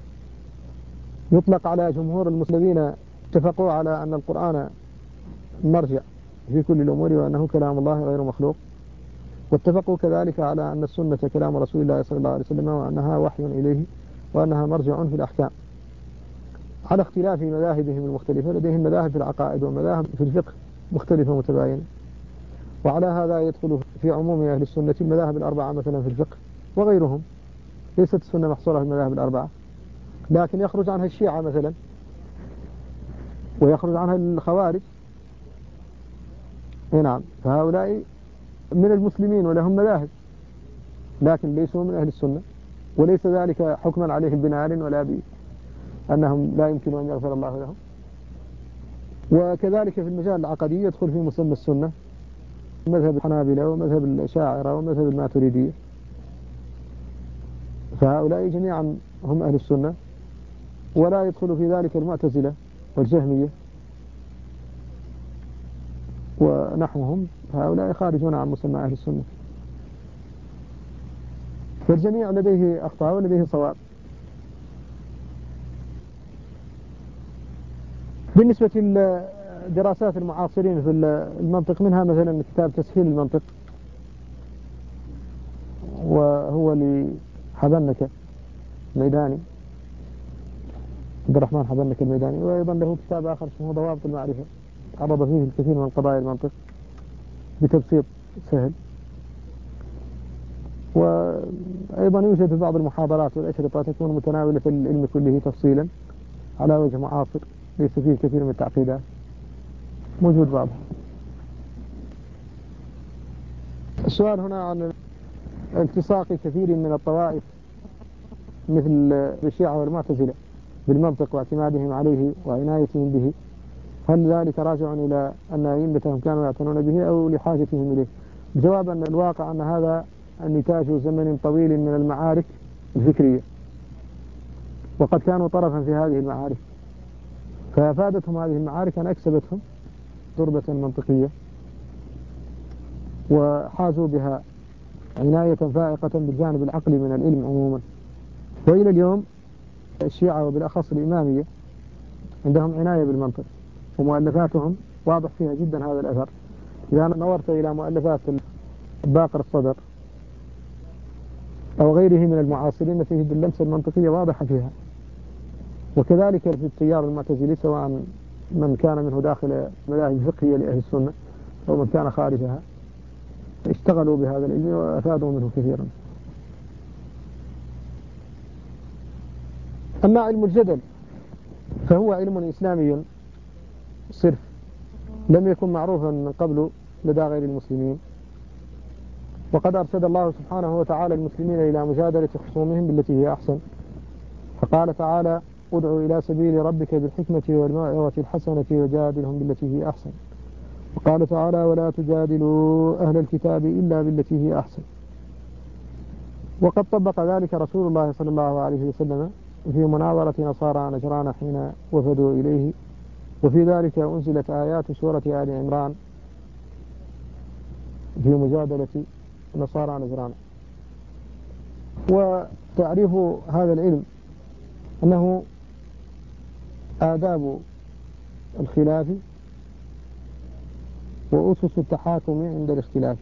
يطلق على جمهور المسلمين اتفقوا على أن القرآن مرجع في كل الأمور وأنه كلام الله غير مخلوق، واتفقوا كذلك على أن السنة كلام رسول الله صلى الله عليه وسلم وأنها وحي إليه وأنها مرجع في الأحكام، على اختلاف مذاهبهم المختلفة. لديهم مذاهب في العقائد ومذاهب في الفقه مختلفة متباينة. وعلى هذا يدخل في عموم أهل السنة المذاهب الأربعة مثلا في الفقه وغيرهم. ليست السنة محصورة في المذاهب الأربعة، لكن يخرج عنها الشيعة مثلا، ويخرج عنها الخوارج. نعم، فهؤلاء من المسلمين ولهم مذاهب، لكن ليسوا من أهل السنة، وليس ذلك حكما عليهم بنار ولا بأنهم لا يمكن أن يغفر الله لهم. وكذلك في المجال العقدي يدخل في مسمى السنة مذهب الحنابلة ومذهب الأشاعرة ومذهب الماتريدية، فهؤلاء جميعا هم أهل السنة. ولا يدخل في ذلك المعتزلة والجهمية ونحوهم، هؤلاء خارجون عن مسمى أهل السنة. فالجميع لديه أخطاء ولديه صواب. بالنسبة لدراسات المعاصرين في المنطق، منها مثلا كتاب تسهيل المنطق، وهو لحبنكة الميداني، عبد الرحمن حبنكة الميداني. وأيضا له كتاب آخر اسمه ضوابط المعرفة، عرض فيه الكثير من قضايا المنطق بتبسيط سهل. وأيضا يوجد في بعض المحاضرات والأشرطة تكون متناولة العلم كله تفصيلا على وجه معاصر، ليس فيه كثير من التعقيدات، موجود بعض. السؤال هنا عن التصاق كثير من الطوائف مثل الشيعة والمعتزلة بالمنطق واعتمادهم عليه وعنايتهم به، هل ذلك راجع إلى أن أئمتهم كانوا يعتنون به أو لحاجتهم إليه؟ الجواب أن الواقع أن هذا نتاج زمن طويل من المعارك الفكرية، وقد كانوا طرفا في هذه المعارك، فأفادتهم هذه المعارك أن أكسبتهم تربة منطقية وحازوا بها عناية فائقة بالجانب العقلي من العلم عموما. وإلى اليوم الشيعة وبالأخص الإمامية عندهم عناية بالمنطق، ومؤلفاتهم واضح فيها جدا هذا الأثر. إذا نظرت إلى مؤلفات باقر الصدر أو غيره من المعاصرين تجد اللمسة المنطقية واضحة فيها. وكذلك في التيار المعتزلي، سواء من كان منه داخل مذاهب فقهية لأهل السنة أو من كان خارجها، اشتغلوا بهذا العلم وأفادوا منه كثيرا. أما علم الجدل فهو علم إسلامي صرف، لم يكن معروفا من قبل لدى غير المسلمين، وقد أرشد الله سبحانه وتعالى المسلمين إلى مجادلة خصومهم بالتي هي أحسن، فقال تعالى: ادع إلى سبيل ربك بالحكمة والموعظة الحسنة وجادلهم بالتي هي أحسن. وقال تعالى: ولا تجادلوا أهل الكتاب إلا بالتي هي أحسن. وقد طبق ذلك رسول الله صلى الله عليه وسلم في مناظرة نصارى نجران حين وفدوا إليه، وفي ذلك أنزلت آيات سورة آل عمران في مجادلة نصارى نجران. وتعريف هذا العلم أنه آداب الخلاف وأسس التحاكم عند الاختلاف.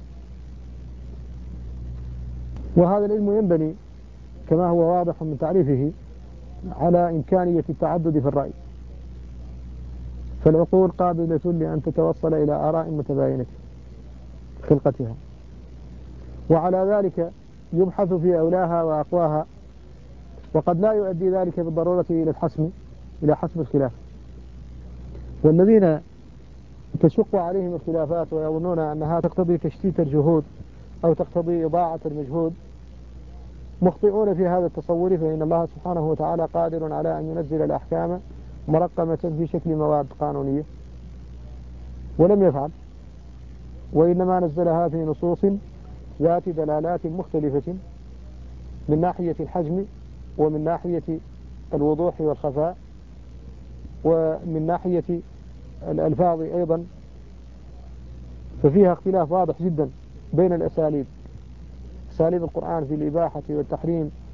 وهذا العلم ينبني كما هو واضح من تعريفه على إمكانية التعدد في الرأي، فالعقول قابلة لأن تتوصل إلى آراء متباينة خلقتها، وعلى ذلك يبحث في أولاها وأقواها، وقد لا يؤدي ذلك بالضرورة إلى حسم الخلاف. والذين تشق عليهم الخلافات ويظنون أنها تقتضي تشتيت الجهود أو تقتضي إضاعة المجهود مخطئون في هذا التصور، فإن الله سبحانه وتعالى قادر على أن ينزل الأحكام مرقمة في شكل مواد قانونية، ولم يفعل، وإنما نزلها في نصوص ذات دلالات مختلفة من ناحية الحجم ومن ناحية الوضوح والخفاء ومن ناحية الألفاظ أيضا، ففيها اختلاف واضح جدا بين الأساليب، أساليب القرآن في الإباحة والتحريم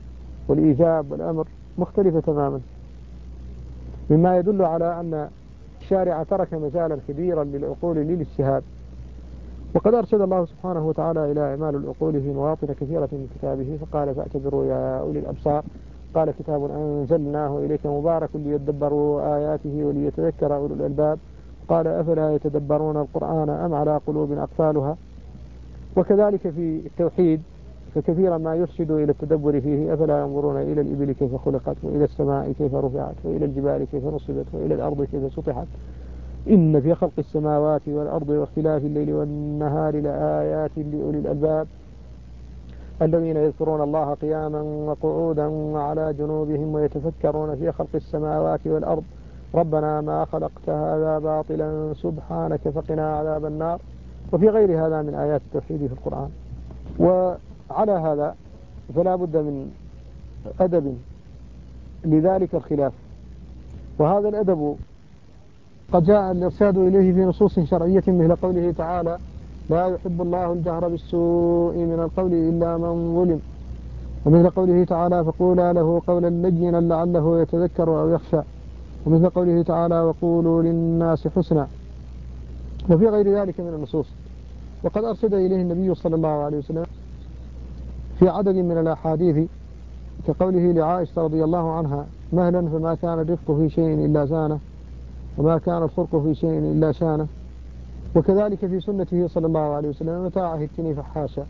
والإيجاب والأمر مختلفة تماما، مما يدل على أن الشارع ترك مجالا كبيرا للعقول للاجتهاد. وقد أرشد الله سبحانه وتعالى إلى إعمال العقول في مواطن كثيرة من كتابه، فقال فاعتبروا يا أولي الأبصار، قال كتاب أنزلناه إليك مبارك ليدبروا آياته وليتذكر أولو الألباب، قال أفلا يتدبرون القرآن أم على قلوب أقفالها. وكذلك في التوحيد فكثيرا ما يرشد إلى التدبر فيه، أفلا ينظرون إلى الإبل كيف خلقت، وإلى السماء كيف رفعت، وإلى الجبال كيف نصبت، وإلى الأرض كيف سطحت، إن في خلق السماوات والأرض واختلاف الليل والنهار لآيات لأولي الألباب الذين يذكرون الله قياما وقعودا وعلى جنوبهم ويتفكرون في خلق السماوات والأرض ربنا ما خلقت هذا باطلا سبحانك فقنا عذاب النار. وفي غير هذا من آيات التوحيد في القرآن. وعلى هذا فلا بد من أدب لذلك الخلاف، وهذا الأدب قد جاء الإرشاد إليه في نصوص شرعية مثل قوله تعالى لا يحب الله الجهر بالسوء من القول إلا من ظلم، ومثل قوله تعالى فقولا له قولا لينا لعله يتذكر أو يخشى، ومثل قوله تعالى وقولوا للناس حسنا، وفي غير ذلك من النصوص. وقد أرشد إليه النبي صلى الله عليه وسلم في عدد من الأحاديث كقوله لعائشة رضي الله عنها مهلا فما كان الرفق في شيء إلا زانه، وما كان الخلق في شيء إلا شانه. وكذلك في سنته صلى الله عليه وسلم متى عهدتني فحاشا،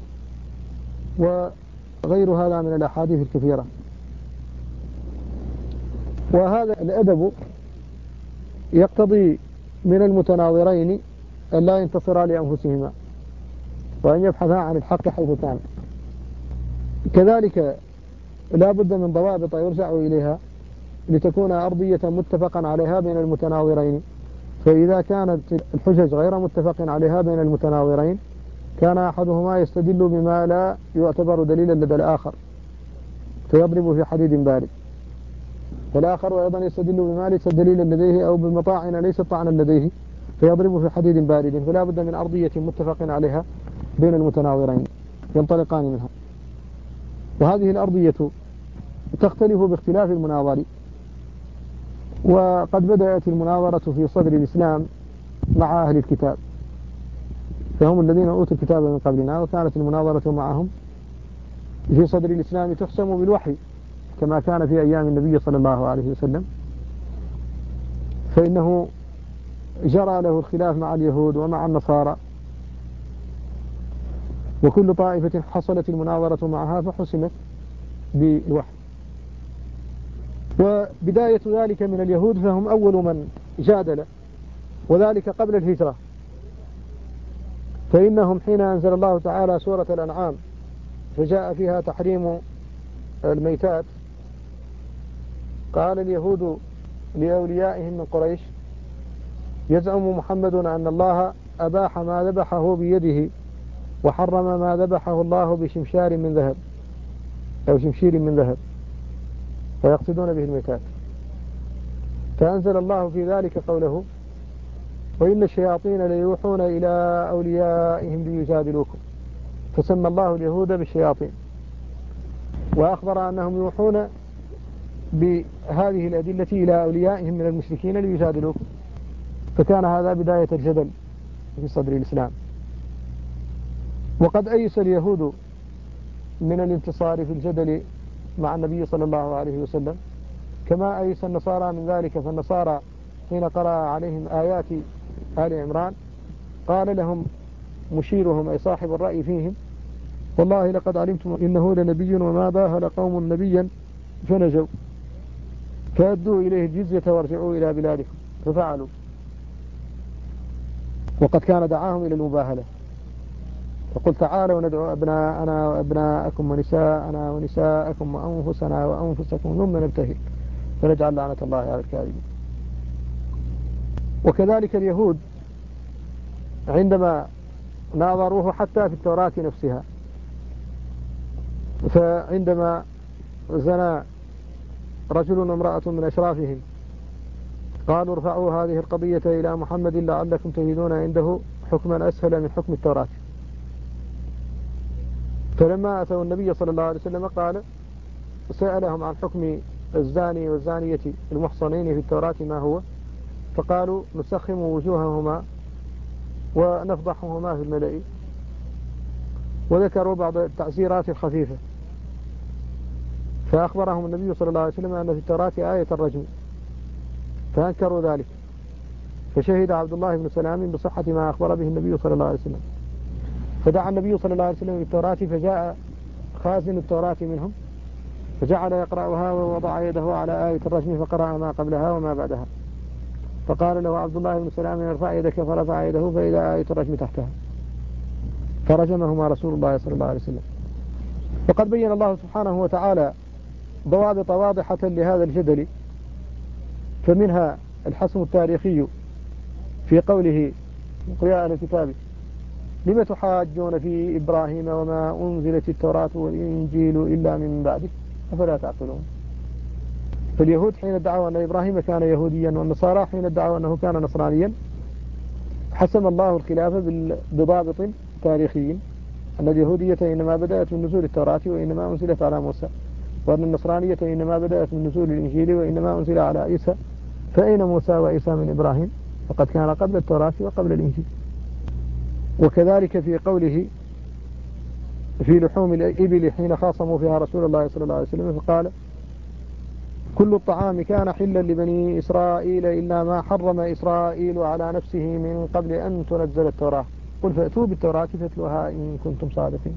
وغير هذا من الأحاديث الكثيرة. وهذا الأدب يقتضي من المتناظرين أن لا ينتصرا لأنفسهما، وأن يبحثا عن الحق حيث كان. كذلك لا بد من ضوابط يرجع إليها لتكون أرضية متفقا عليها بين المتناظرين، فإذا كانت الحجج غير متفق عليها بين المتناظرين كان أحدهما يستدل بما لا يعتبر دليلا لدى الآخر فيضرب في حديد بارد، والآخر أيضا يستدل بما ليس دليلا لديه أو بمطاعن ليس طعنا لديه فيضرب في حديد بارد. فلا بد من أرضية متفق عليها بين المتناظرين ينطلقان منها. وهذه الأرضية تختلف باختلاف المناظر. وقد بدأت المناظرة في صدر الإسلام مع أهل الكتاب، فهم الذين أوتوا الكتاب من قبلنا، وكانت المناظرة معهم في صدر الإسلام تحسم بالوحي كما كان في أيام النبي صلى الله عليه وسلم، فإنه جرى له الخلاف مع اليهود ومع النصارى، وكل طائفة حصلت المناظرة معها فحسمت بالوحي. وبداية ذلك من اليهود فهم أول من جادل، وذلك قبل الهجرة، فإنهم حين أنزل الله تعالى سورة الأنعام فجاء فيها تحريم الميتات قال اليهود لأوليائهم من قريش يزعم محمد أن الله أباح ما ذبحه بيده وحرم ما ذبحه الله بشمشار من ذهب أو شمشير من ذهب، ويقصدون به الميتات. فأنزل الله في ذلك قوله وإن الشياطين ليوحون إلى أوليائهم ليجادلوكم، فسمى الله اليهود بالشياطين، وأخبر أنهم يوحون بهذه الأدلة إلى أوليائهم من المشركين ليجادلوكم، فكان هذا بداية الجدل في صدر الإسلام. وقد أيس اليهود من الانتصار في الجدل مع النبي صلى الله عليه وسلم كما أيس النصارى من ذلك. فالنصارى حين قرأ عليهم آيات آل عمران قال لهم مشيرهم أي صاحب الرأي فيهم والله لقد علمتم إنه لنبي وما باهل قوم نبيا فنجوا فأدوا إليه الجزية وارجعوا إلى بلادكم، ففعلوا. وقد كان دعاهم إلى المباهلة، فقل تعالوا ندعو أبناءنا وأبناءكم ونساءنا ونساءكم وأنفسنا وأنفسكم ثم نبتهل فنجعل لعنة الله على الكاذبين. وكذلك اليهود عندما ناظروه حتى في التوراة نفسها، فعندما زنى رجل وامرأة من أشرافهم قالوا ارفعوا هذه القضية إلى محمد لعلكم تجدون عنده حكما أسهل من حكم التوراة. فلما أتوا النبي صلى الله عليه وسلم قال سألهم عن حكم الزاني والزانية المحصنين في التوراة ما هو، فقالوا نسخم وجوههما ونفضحهما في الملأ، وذكروا بعض التعزيرات الخفيفة. فأخبرهم النبي صلى الله عليه وسلم أن في التوراة آية الرجم، فأنكروا ذلك، فشهد عبد الله بن سلام بصحة ما أخبر به النبي صلى الله عليه وسلم، فدعا النبي صلى الله عليه وسلم بالتوراة، فجاء خازن التوراة منهم فجعل يقرأها ووضع يده على آية الرجم فقرأ ما قبلها وما بعدها، فقال له عبد الله بن سلام ارفع يدك، فرفع يده فإذا آية الرجم تحتها، فرجمهما رسول الله صلى الله عليه وسلم. وقد بين الله سبحانه وتعالى ضوابط واضحة لهذا الجدل، فمنها الحسم التاريخي في قوله قل يا أهل الكتاب لم تحاجون في إبراهيم وما أنزلت التوراة والإنجيل إلا من بعده أفلا تعقلون. فاليهود حين ادعوا أن إبراهيم كان يهوديا، والنصارى حين ادعوا أنه كان نصرانيا، حسم الله الخلاف بضابط تاريخي، أن اليهودية إنما بدأت من نزول التوراة وإنما أنزلت على موسى، وأن النصرانية إنما بدأت من نزول الإنجيل وإنما أنزل على عيسى، فأين موسى وعيسى من إبراهيم؟ فقد كان قبل التوراة وقبل الإنجيل. وكذلك في قوله في لحوم الإبل حين خاصموا فيها رسول الله صلى الله عليه وسلم فقال كل الطعام كان حلا لبني إسرائيل إلا ما حرم إسرائيل على نفسه من قبل أن تنزل التوراة، قل فأتوا بالتوراة فاتلوها إن كنتم صادقين.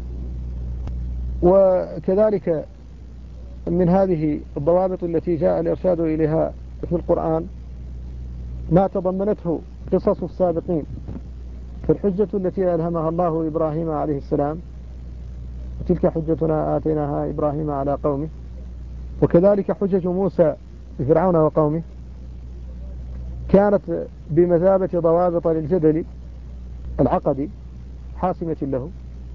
وكذلك من هذه الضوابط التي جاء الإرشاد إليها في القرآن ما تضمنته قصص السابقين، فالحجة التي ألهمها الله إبراهيم عليه السلام، وتلك حجتنا آتيناها إبراهيم على قومه، وكذلك حجج موسى لفرعون وقومه كانت بمثابة ضوابط للجدل العقدي حاسمة له.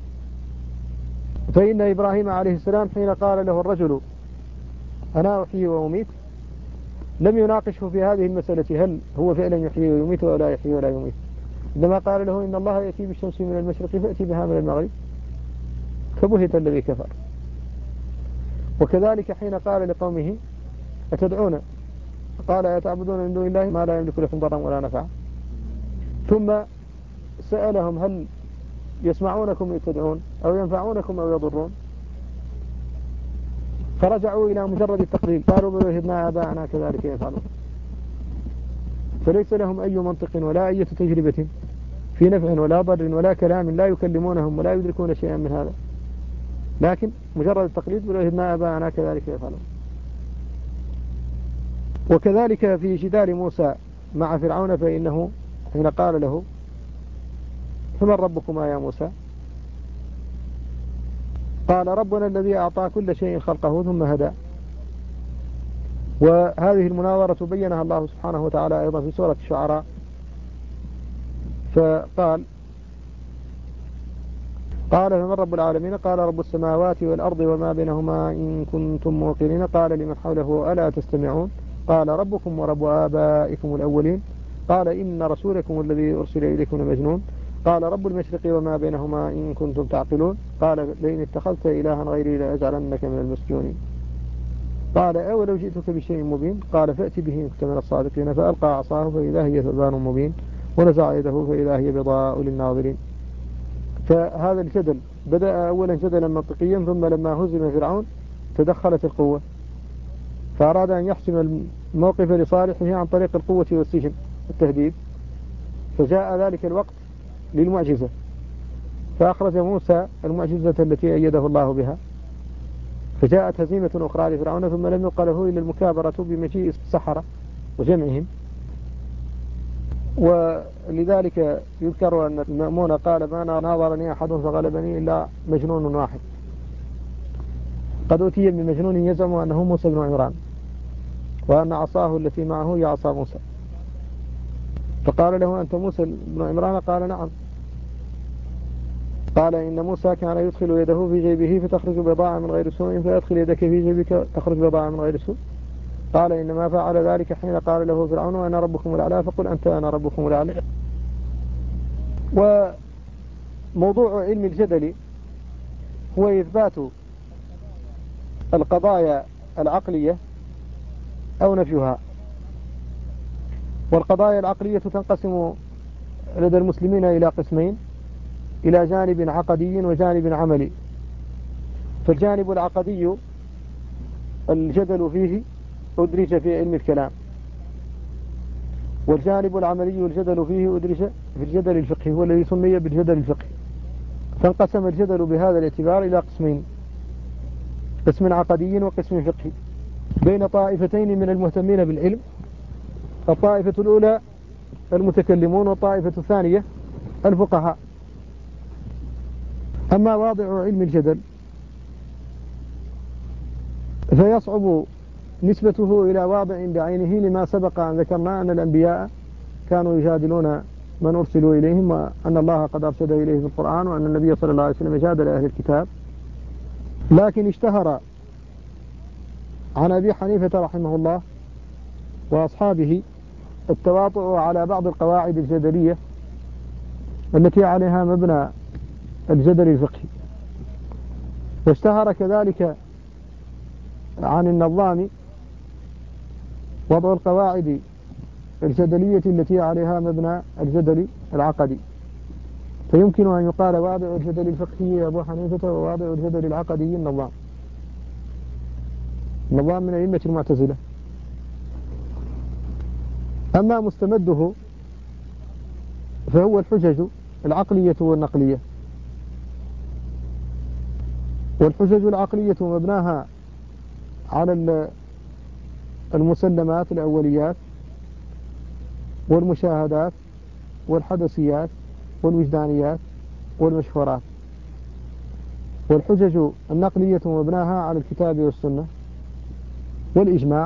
فإن إبراهيم عليه السلام حين قال له الرجل أنا أحيي وأميت لم يناقشه في هذه المسألة هل هو فعلا يحيي ويميت ولا يحيي ولا يميت، عندما قال له إن الله يأتي بالشمس من المشرق فأتي بها من المغرب فبهت الذي كفر. وكذلك حين قال لقومه أتدعون، قال أتعبدون من دون الله ما لا يملك لكم ضرا ولا نفعا، ثم سألهم هل يسمعونكم إذ تدعون أو ينفعونكم أو يضرون، فرجعوا إلى مجرد التقليل، قالوا بل وجدنا آباءنا كذلك يفعلون. فليس لهم أي منطق ولا أي تجربة في نفع ولا ضر ولا كلام، لا يكلمونهم ولا يدركون شيئا من هذا، لكن مجرد التقليد بل وجدنا آباءنا كذلك يفعلون. وكذلك في جدال موسى مع فرعون، فإنه حين قال له فمن ربكما يا موسى، قال ربنا الذي أعطى كل شيء خلقه ثم هدى. وهذه المناظرة بينها الله سبحانه وتعالى أيضا في سورة الشعراء، فقال فمن رب العالمين، قال رب السماوات والأرض وما بينهما إن كنتم موقنين، قال لمن حوله ألا تستمعون، قال ربكم ورب آبائكم الأولين، قال إن رسولكم الذي أرسل إليكم لمجنون، قال رب المشرق وما بينهما إن كنتم تعقلون، قال لئن اتخذت إلها غيري لأجعلنك من المسجونين، قال أولو جئتك بشيء مبين، قال فأت به إن كنت من الصادقين، فألقى عصاه فإذا هي ثعبان مبين ونزع يده فإذا هي بيضاء للناظرين. فهذا الجدل بدأ أولا جدلا منطقيا، ثم لما هزم فرعون تدخلت القوة، فأراد أن يحسم الموقف لصالحه عن طريق القوة والسجن والتهديد، فجاء ذلك الوقت للمعجزة، فأخرج موسى المعجزة التي أيده الله بها، فجاءت هزيمة أخرى لفرعون، ثم لم يبق له إلا المكابرة بمجيء السحرة وجمعهم. ولذلك يذكر أن المأمون قال ما ناظرني أحد فغلبني إلا مجنون واحد، قد أتي بمجنون يزعم أنه موسى بن عمران، وأن عصاه التي معه هي عصا موسى، فقال له أنت موسى بن عمران؟ قال نعم. قال إن موسى كان يدخل يده في جيبه فتخرج بضاعة من غير سوء، فأدخل يدك في جيبك تخرج بضاعة من غير سوء، قال إنما فعل ذلك حين قال له فرعون أنا ربكم الأعلى فقل أنت أنا ربكم الأعلى. وموضوع علم الجدل هو إثبات القضايا العقلية أو نفيها. والقضايا العقلية تنقسم لدى المسلمين إلى قسمين: إلى جانب عقدي وجانب عملي. فالجانب العقدي الجدل فيه أدرج في علم الكلام، والجانب العملي الجدل فيه أدرج في الجدل الفقهي، هو الذي سمي بالجدل الفقهي. فانقسم الجدل بهذا الاعتبار إلى قسمين: قسم عقدي وقسم فقهي، بين طائفتين من المهتمين بالعلم: الطائفة الأولى المتكلمون، والطائفة الثانية الفقهاء. أما واضع علم الجدل فيصعب نسبته إلى واضع بعينه، لما سبق أن ذكرنا أن الأنبياء كانوا يجادلون من أرسلوا إليهم، وأن الله قد أرشد إليه في القرآن، وأن النبي صلى الله عليه وسلم جادل أهل الكتاب. لكن اشتهر عن أبي حنيفة رحمه الله وأصحابه التواطؤ على بعض القواعد الجدلية التي عليها مبنى الجدل الفقهي، واشتهر كذلك عن النظام وضع القواعد الجدلية التي عليها مبنى الجدل العقدي. فيمكن أن يقال واضع الجدل الفقهي أبو حنيفة، وواضع الجدل العقدي النظام من أئمة المعتزلة. أما مستمده فهو الحجج العقلية والنقلية. والحجج العقلية مبناها على المسلمات الأوليات والمشاهدات والحدثيات والوجدانيات والمشهورات. والحجج النقلية مبناها على الكتاب والسنة والإجماع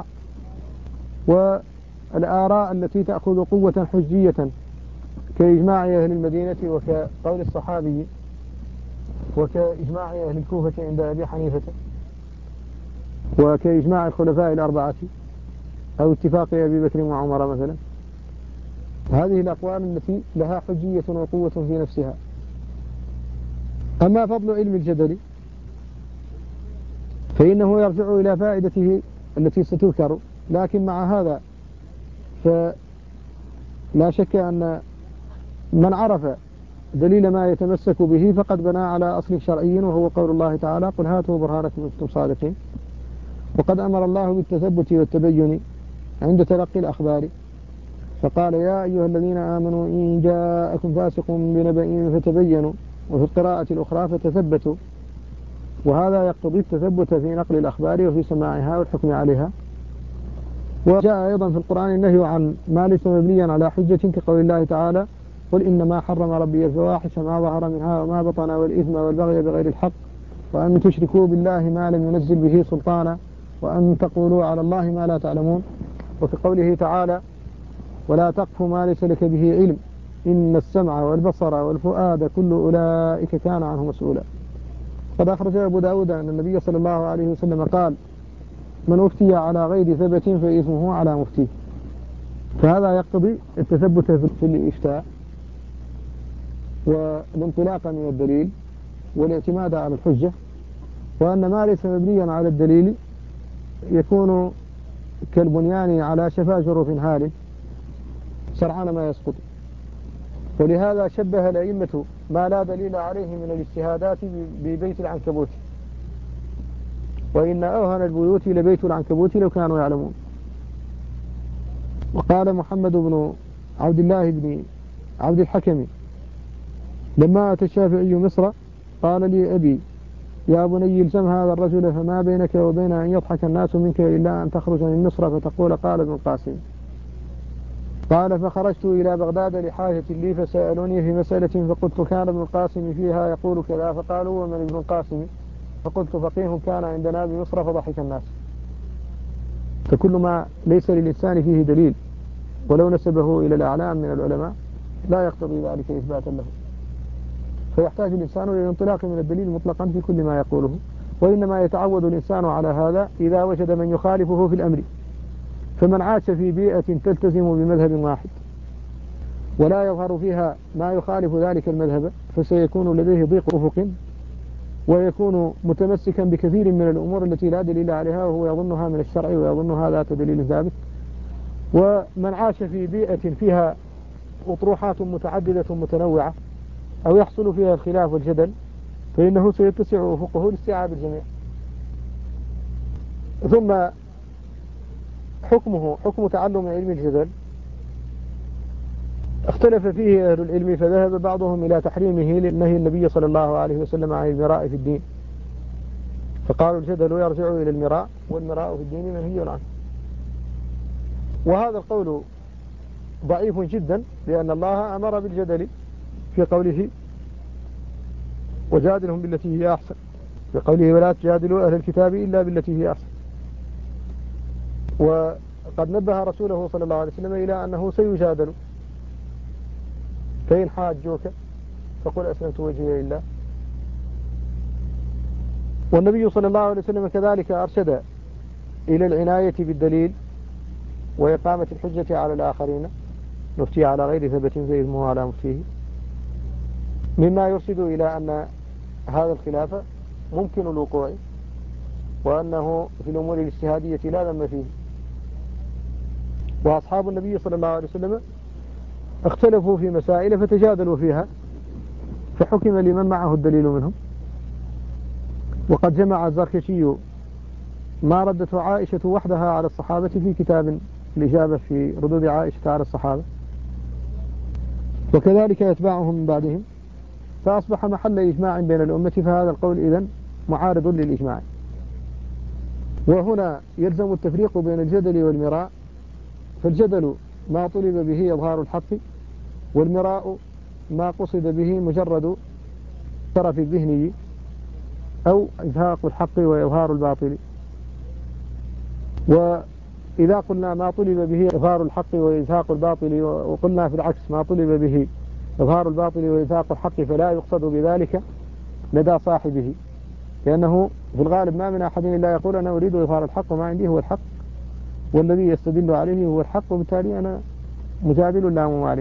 والآراء التي تأخذ قوة حجية، كإجماع أهل المدينة وكقول الصحابي، وكإجماع أهل الكوفة عند أبي حنيفة، وكإجماع الخلفاء الأربعة، أو اتفاق أبي بكر وعمر مثلا. هذه الأقوال التي لها حجية وقوة في نفسها. أما فضل علم الجدل فإنه يرجع إلى فائدته التي ستذكر، لكن مع هذا فلا شك أن من عرف دليل ما يتمسك به فقد بنى على أصل شرعي، وهو قول الله تعالى: قل هاتوا برهانكم إن كنتم صادقين. وقد أمر الله بالتثبت والتبين عند تلقي الأخبار، فقال: يا أيها الذين آمنوا إن جاءكم فاسق بنبأ فتبينوا، وفي القراءة الأخرى فتثبتوا. وهذا يقتضي التثبت في نقل الأخبار وفي سماعها والحكم عليها. وجاء أيضا في القرآن النهي عن ما ليس مبنيا على حجة، كقول الله تعالى: قل إنما حرم ربي الفواحش ما ظهر منها وما بطن والإثم والبغي بغير الحق وأن تشركوا بالله ما لم ينزل به سلطانا وأن تقولوا على الله ما لا تعلمون. وفي قوله تعالى: ولا تقف ما ليس لك به علم إن السمع والبصر والفؤاد كل أولئك كان عنه مسؤولا. قد أخرج أبو داود أن النبي صلى الله عليه وسلم قال: من أفتي على غير ثبت فإثمه على مفتيه. فهذا يقتضي التثبت في الإفتاء والانطلاق من الدليل والاعتماد على الحجة، وأن ما ليس مبنيا على الدليل يكون كالبنيان على شفا جرف هال سرعان ما يسقط. ولهذا شبه الأئمة ما لا دليل عليه من الاجتهادات ببيت العنكبوت، وإن أوهن البيوت لبيت العنكبوت لو كانوا يعلمون. وقال محمد بن عبد الله بن عبد الحكم لما أتى الشافعي مصر قال لي أبي: يا بني الزم هذا الرجل، فما بينك وبين أن يضحك الناس منك إلا أن تخرج من مصر فتقول قال ابن القاسم. قال: فخرجت إلى بغداد لحاجة لي، فسألوني في مسألة فقلت: كان ابن القاسم فيها يقول كذا. فقالوا: ومن ابن القاسم؟ فقلت: فقيه كان عندنا بمصر. فضحك الناس. فكل ما ليس للإنسان فيه دليل ولو نسبه إلى الأعلام من العلماء لا يقتضي ذلك إثباتا له، فيحتاج الإنسان إلى الانطلاق من الدليل مطلقا في كل ما يقوله. وإنما يتعود الإنسان على هذا إذا وجد من يخالفه في الأمر. فمن عاش في بيئة تلتزم بمذهب واحد ولا يظهر فيها ما يخالف ذلك المذهب فسيكون لديه ضيق أفق ويكون متمسكا بكثير من الأمور التي لا دليل عليها وهو يظنها من الشرع ويظنها ذات دليل ثابت. ومن عاش في بيئة فيها أطروحات متعددة متنوعة أو يحصل فيها الخلاف والجدل فإنه سيتسع أفقه لاستيعاب الجميع. ثم حكم تعلم علم الجدل اختلف فيه أهل العلم، فذهب بعضهم إلى تحريمه لنهي النبي صلى الله عليه وسلم عن المراء في الدين، فقالوا الجدل يرجع إلى المراء والمراء في الدين منهي عنه. وهذا القول ضعيف جدا، لأن الله أمر بالجدل في قوله وجادلهم بالتي هي أحسن، في قوله ولا تجادلوا أهل الكتاب إلا بالتي هي أحسن. وقد نبه رسوله صلى الله عليه وسلم إلى أنه سيجادل، فإن حاجوك فقل أسلمت وجهي لله. والنبي صلى الله عليه وسلم كذلك أرشد إلى العناية بالدليل وإقامة الحجة على الآخرين، نفتي على غير ثبت فإثمه على مفتيه، مما يرشد إلى أن هذا الخلاف ممكن الوقوع، وأنه في الأمور الاجتهادية لا ذم فيه. وأصحاب النبي صلى الله عليه وسلم اختلفوا في مسائل فتجادلوا فيها فحكم لمن معه الدليل منهم. وقد جمع الزركشي ما ردته عائشة وحدها على الصحابة في كتاب الإجابة في ردود عائشة على الصحابة، وكذلك يتبعهم من بعدهم، فأصبح محل إجماع بين الأمة، فهذا القول إذن معارض للإجماع. وهنا يلزم التفريق بين الجدل والمراء، فالجدل ما طلب به إظهار الحق، والمراء ما قصد به مجرد طرف الذهني أو إزهاق الحق وإظهار الباطل. وإذا قلنا ما طلب به إظهار الحق وإزهاق الباطل، وقلنا في العكس ما طلب به إظهار الباطل وإزهاق الحق، فلا يقصد بذلك لدى صاحبه، لأنه في الغالب ما من أحد إلا يقول أنا أريد إظهار الحق وما عندي هو الحق، والذي يستدل عليه هو الحق، وبالتالي أنا مجادل لا ممارس.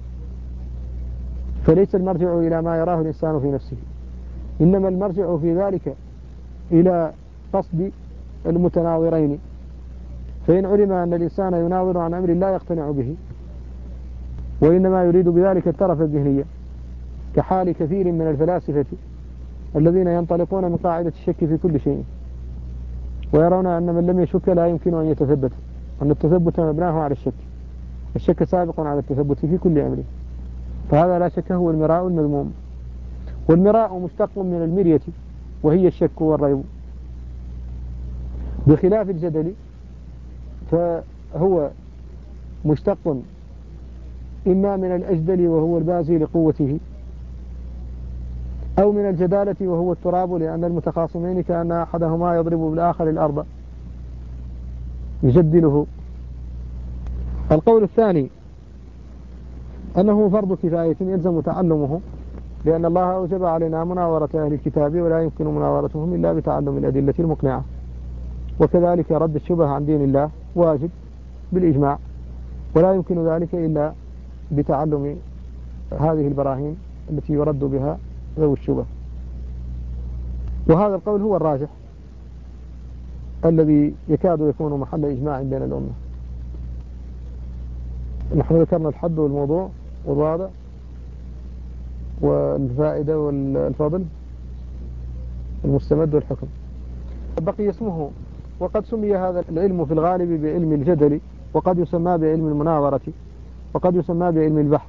فليس المرجع إلى ما يراه الإنسان في نفسه، إنما المرجع في ذلك إلى قصد المتناظرين. فإن علم أن الإنسان يناظر عن أمر لا يقتنع به وإنما يريد بذلك الترف الذهني، كحال كثير من الفلاسفة الذين ينطلقون من قاعدة الشك في كل شيء، ويرون أن من لم يشك لا يمكن أن يتثبت، أن التثبت مبناه على الشك، الشك سابق على التثبت في كل أمر، فهذا لا شك هو المراء المذموم. والمراء مشتق من المرية وهي الشك والريب، بخلاف الجدل فهو مشتق إما من الأجدل وهو البازي لقوته، أو من الجدالة وهو التراب، لأن المتخاصمين كأن أحدهما يضرب بالآخر الأرض يجدله. القول الثاني أنه فرض كفاية يلزم تعلمه، لأن الله أوجب علينا مناورة أهل الكتاب، ولا يمكن مناورتهم إلا بتعلم الأدلة المقنعة. وكذلك رد الشبه عن دين الله واجب بالإجماع، ولا يمكن ذلك إلا بتعلم هذه البراهين التي يرد بها ذوي الشبه. وهذا القول هو الراجح الذي يكاد يكون محل إجماع بين الأمة. نحن ذكرنا الحد والموضوع والوضع والفائدة والفضل، المستمد والحكم، بقي اسمه. وقد سمي هذا العلم في الغالب بعلم الجدل، وقد يسمى بعلم المناظرة، وقد يسمى بعلم البحث.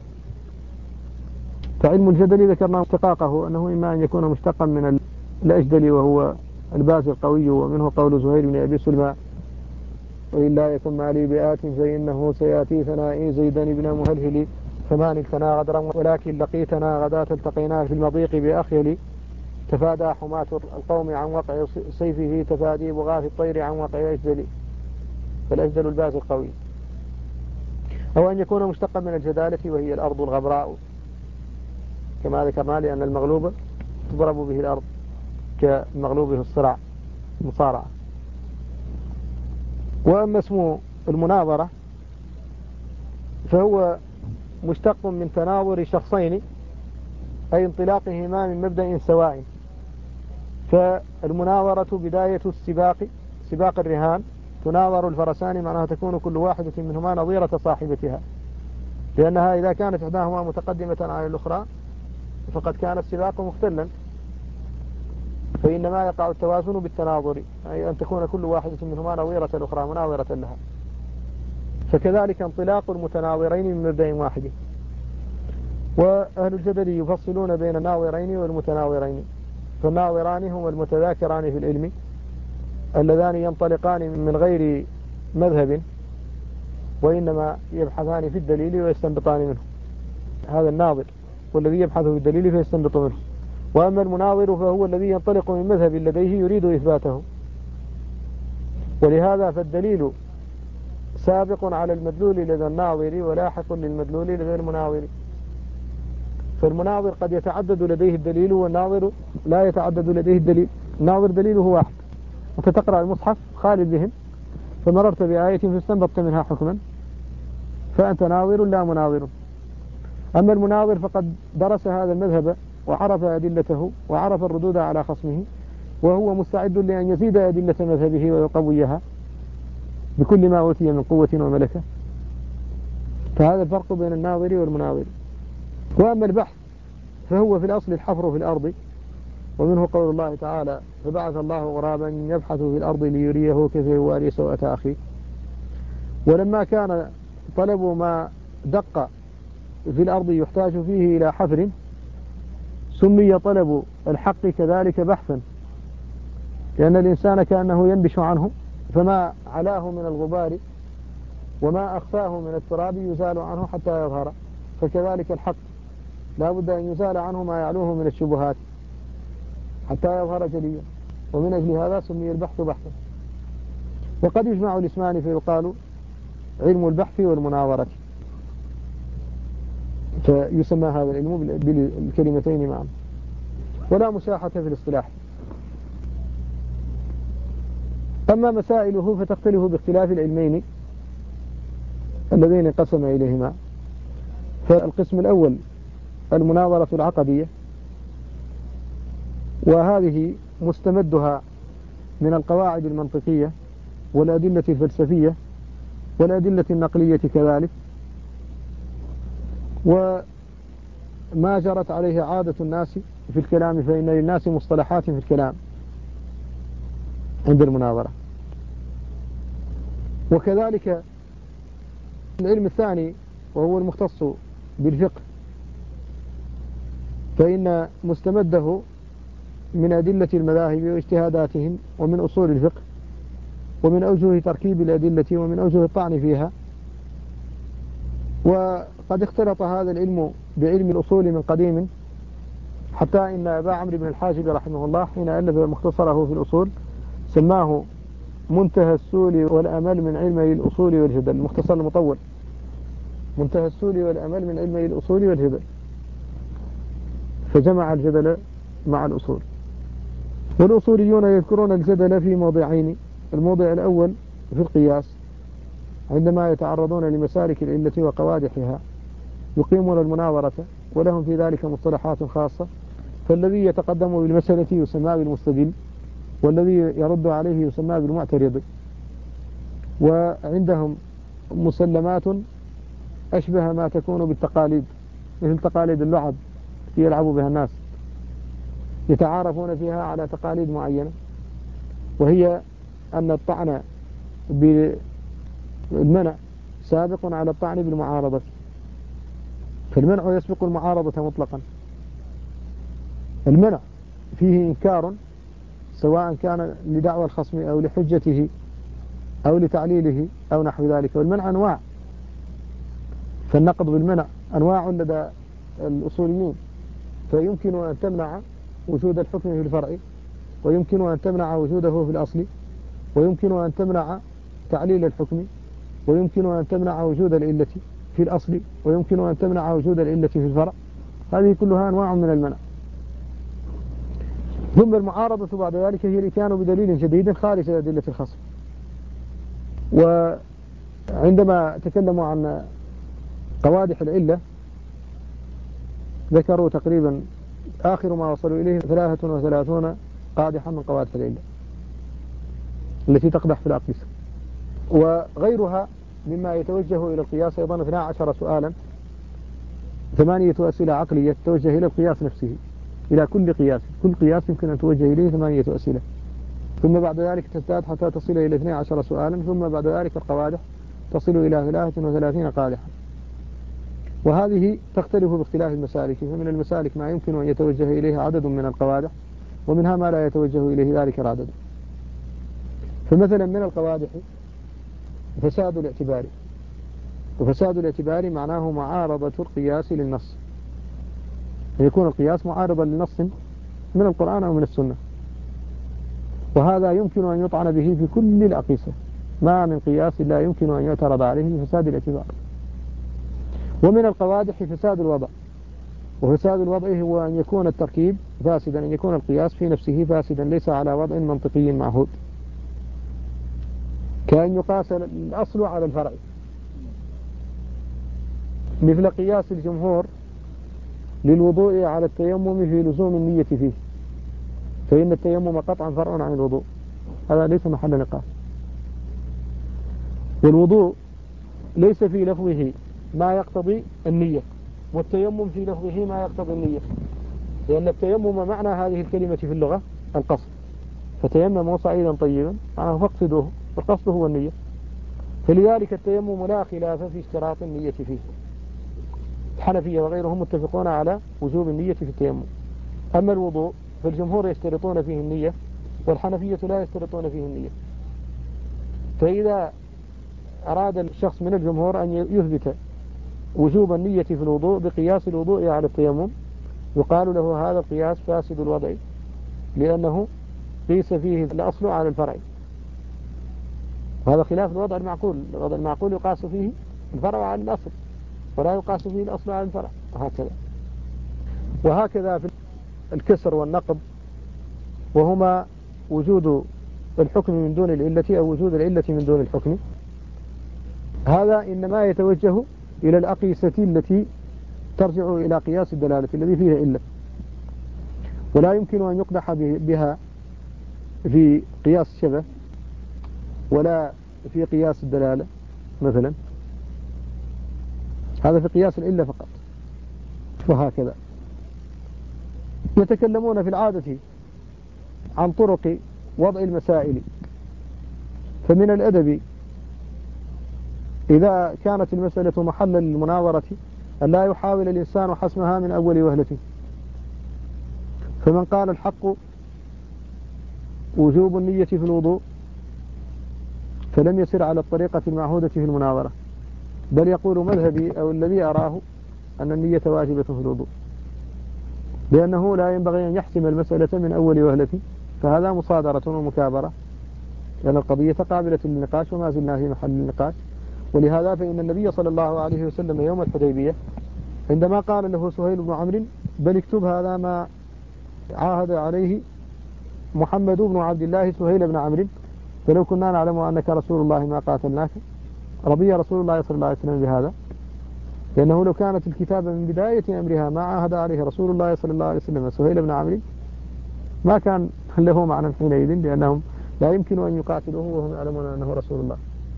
فعلم الجدل ذكرنا اشتقاقه أنه إما أن يكون مشتقا من الأجدل وهو الباز القوي، ومنه قول زهير بن أبي سلمى وإلا يكن مالي بآت فإنه سيأتي ثنائي زيدا بن مهلهل، فما نلتنا غدرا ولكن لقيتنا غداة التقينا في المضيق بأخيل، تفادى حماة القوم عن وقع سيفه تفادي بغاث الطير عن وقع أجدل، فالأجدل الباز القوي. أو أن يكون مشتقا من الجدالة وهي الأرض الغبراء، كما ذكرنا، لأن المغلوب تضرب به الأرض كمغلوبه الصراع المصارعة. وأما اسم المناظرة فهو مشتق من تناظر شخصين، أي انطلاقهما من مبدأ سواء، فالمناظرة بداية السباق، سباق الرهان، تناظر الفرسان، معناها تكون كل واحدة منهما نظيرة صاحبتها، لأنها إذا كانت إحداهما متقدمة على الأخرى فقد كان السباق مختلا، فإنما يقع التوازن بالتناظر، أي أن تكون كل واحدة منهما نظيرة الأخرى مناظرة لها. فكذلك انطلاق المتناظرين من مبدأ واحد. وأهل الجدل يفصلون بين الناظرين والمتناظرين، فالناظران هما المتذاكران في العلم اللذان ينطلقان من غير مذهب، وإنما يبحثان في الدليل ويستنبطان منه. هذا الناظر والذي يبحث في الدليل فيستنبط منه. وأما المناظر فهو الذي ينطلق من مذهب لديه يريد إثباته، ولهذا فالدليل سابق على المدلول لدى الناظر ولاحق للمدلول لدى المناظر. فالمناظر قد يتعدد لديه الدليل والناظر لا يتعدد لديه الدليل. الناظر دليله واحد، أنت تقرأ المصحف خالي الذهن فمررت بآية فاستنبطت منها حكما فأنت ناظر لا مناظر. أما المناظر فقد درس هذا المذهب وعرف أدلته وعرف الردود على خصمه، وهو مستعد لأن يزيد أدلة مذهبه ويقويها بكل ما أوتي من قوة وملكة. فهذا الفرق بين الناظر والمناظر. وأما البحث فهو في الأصل الحفر في الأرض، ومنه قول الله تعالى: فبعث الله غرابا يبحث في الأرض ليريه كيف يواري سوءة أخيه. ولما كان طلب ما دق في الأرض يحتاج فيه إلى حفر، سمي طلب الحق كذلك بحثا، لأن الإنسان كأنه ينبش عنه، فما علاه من الغبار وما أخفاه من التراب يزال عنه حتى يظهر. فكذلك الحق لا بد أن يزال عنه ما يعلوه من الشبهات حتى يظهر جليا، ومن أجل هذا سمي البحث بحثا. وقد يجمع الاسمان فيقال علم البحث والمناظرة، فيسمى هذا العلم بالكلمتين معا، ولا مشاحة في الاصطلاح. أما مسائله فتختلف باختلاف العلمين اللذين انقسم إليهما. فالقسم الأول المناظرة العقدية، وهذه مستمدها من القواعد المنطقية والأدلة الفلسفية والأدلة النقلية كذلك، وما جرت عليه عادة الناس في الكلام، فإن للناس مصطلحات في الكلام عند المناظرة. وكذلك العلم الثاني وهو المختص بالفقه، فإن مستمده من أدلة المذاهب واجتهاداتهم ومن أصول الفقه ومن أوجه تركيب الأدلة ومن أوجه الطعن فيها. وقد اختلط هذا العلم بعلم الأصول من قديم، حتى إن أبا عمرو بن الحاجب رحمه الله حين ألف مختصره في الأصول سماه منتهى السول والأمل من علمي الأصول والجدل. المختصر المطول منتهى السول والأمل من علمي الأصول والجدل، فجمع الجدل مع الأصول. والأصوليون يذكرون الجدل في موضعين: الموضع الأول في القياس، عندما يتعرضون لمسالك العلة وقوادحها يقيمون المناظرة، ولهم في ذلك مصطلحات خاصة. فالذي يتقدم بالمسألة يسمى بالمستدل، والذي يرد عليه يسمى بالمعترض. وعندهم مسلمات أشبه ما تكون بالتقاليد، مثل تقاليد اللعب يلعب بها الناس، يتعارفون فيها على تقاليد معينة، وهي أن الطعن بالمنع سابق على الطعن بالمعارضة، فالمنع يسبق المعارضة مطلقا. المنع فيه إنكار سواء كان لدعوى الخصم أو لحجته أو لتعليله أو نحو ذلك. والمنع أنواع، فالنقض بالمنع أنواع لدى الأصوليين، فيمكن أن تمنع وجود الحكم في الفرع، ويمكن أن تمنع وجوده في الأصل، ويمكن أن تمنع تعليل الحكم، ويمكن أن تمنع وجود العلة في الأصل، ويمكن أن تمنع وجود العلة في الفرع. هذه كلها أنواع من المنع. ثم المعارضة بعد ذلك هي الإتيان بدليل جديد خارج أدلة الخصم. وعندما تكلموا عن قوادح العلة ذكروا تقريبا آخر ما وصلوا إليه 33 قادحا من قوادح العلة التي تقدح في الأقيسة. وغيرها مما يتوجه إلى القياس أيضا 12 سؤالا، 8 أسئلة عقلية تتوجه إلى القياس نفسه، إلى كل قياس، كل قياس يمكن أن توجه إليه 8 أسئلة، ثم بعد ذلك تزداد حتى تصل إلى 12 سؤالا، ثم بعد ذلك القوادح تصل إلى 33 قادحا. وهذه تختلف باختلاف المسالك، فمن المسالك ما يمكن أن يتوجه إليه عدد من القوادح، ومنها ما لا يتوجه إليه ذلك العدد. فمثلا من القوادح فساد الاعتبار، وفساد الاعتبار معناه معارضة القياس للنص، يكون القياس معارضا لنص من القرآن أو من السنة، وهذا يمكن أن يطعن به في كل الأقيسة، ما من قياس لا يمكن أن يعترض عليه بفساد الاعتبار. ومن القوادح فساد الوضع، وفساد الوضع هو أن يكون التركيب فاسدا، أن يكون القياس في نفسه فاسدا ليس على وضع منطقي معهود، كأن يقاس الأصل على الفرع، مثل قياس الجمهور للوضوء على التيمم في لزوم النية فيه، فإن التيمم قطعا فرع عن الوضوء، هذا ليس محل نقاش. والوضوء ليس في لفظه ما يقتضي النية، والتيمم في لفظه ما يقتضي النية، لأن التيمم معنى هذه الكلمة في اللغة القصد، فتيمموا صعيدا طيبا معناه فاقصدوه، والقصد هو النية، فلذلك التيمم لا خلاف في اشتراط النية فيه، الحنفية وغيرهم متفقون على وجوب النية في التيمم. أما الوضوء فالجمهور يشترطون فيه النية، والحنفية لا يشترطون فيه النية. فإذا أراد الشخص من الجمهور أن يثبت وجوب النية في الوضوء بقياس الوضوء على التيمم، يقال له هذا القياس فاسد الوضع، لأنه قيس فيه الأصل على الفرع، وهذا خلاف الوضع المعقول. الوضع المعقول يقاس فيه الفرع على الأصل، ولا يقاس فيه الأصل على الفرع، وهكذا في الكسر والنقض، وهما وجود الحكم من دون العلة أو وجود العلة من دون الحكم. هذا إنما يتوجه إلى الأقيسة التي ترجع إلى قياس الدلالة الذي فيها علة، ولا يمكن أن يقدح بها في قياس الشبه ولا في قياس الدلالة مثلا، هذا في قياس العلة فقط. وهكذا يتكلمون في العادة عن طرق وضع المسائل، فمن الأدب إذا كانت المسألة محلا للمناظرة أن لا يحاول الإنسان حسمها من أول وهلة، فمن قال الحق وجوب النية في الوضوء فلم يسر على الطريقة المعهودة في المناظرة، بل يقول مذهبي أو الذي أراه أن النية واجبة في الوضوء، لأنه لا ينبغي أن يحسم المسألة من أول وهلة، فهذا مصادرة ومكابرة، لأن القضية قابلة للنقاش وما زلنا في محل النقاش. ولهذا فإن النبي صلى الله عليه وسلم يوم الحديبية عندما قال له سهيل بن عمرو بل اكتب هذا ما عاهد عليه محمد بن عبد الله سهيل بن عمرو، فلو كنا نعلم أنك رسول الله ما قاتلناك، رضي رسول الله صلى الله عليه وسلم بهذا، لأنه لو كانت الكتابة من بداية أمرها ما عاهد عليه رسول الله صلى الله عليه وسلم سهيل بن عمرو ما كان له معنى حينئذ، لأنهم لا يمكن أن يقاتلوه وهم يعلمون أنه رسول الله.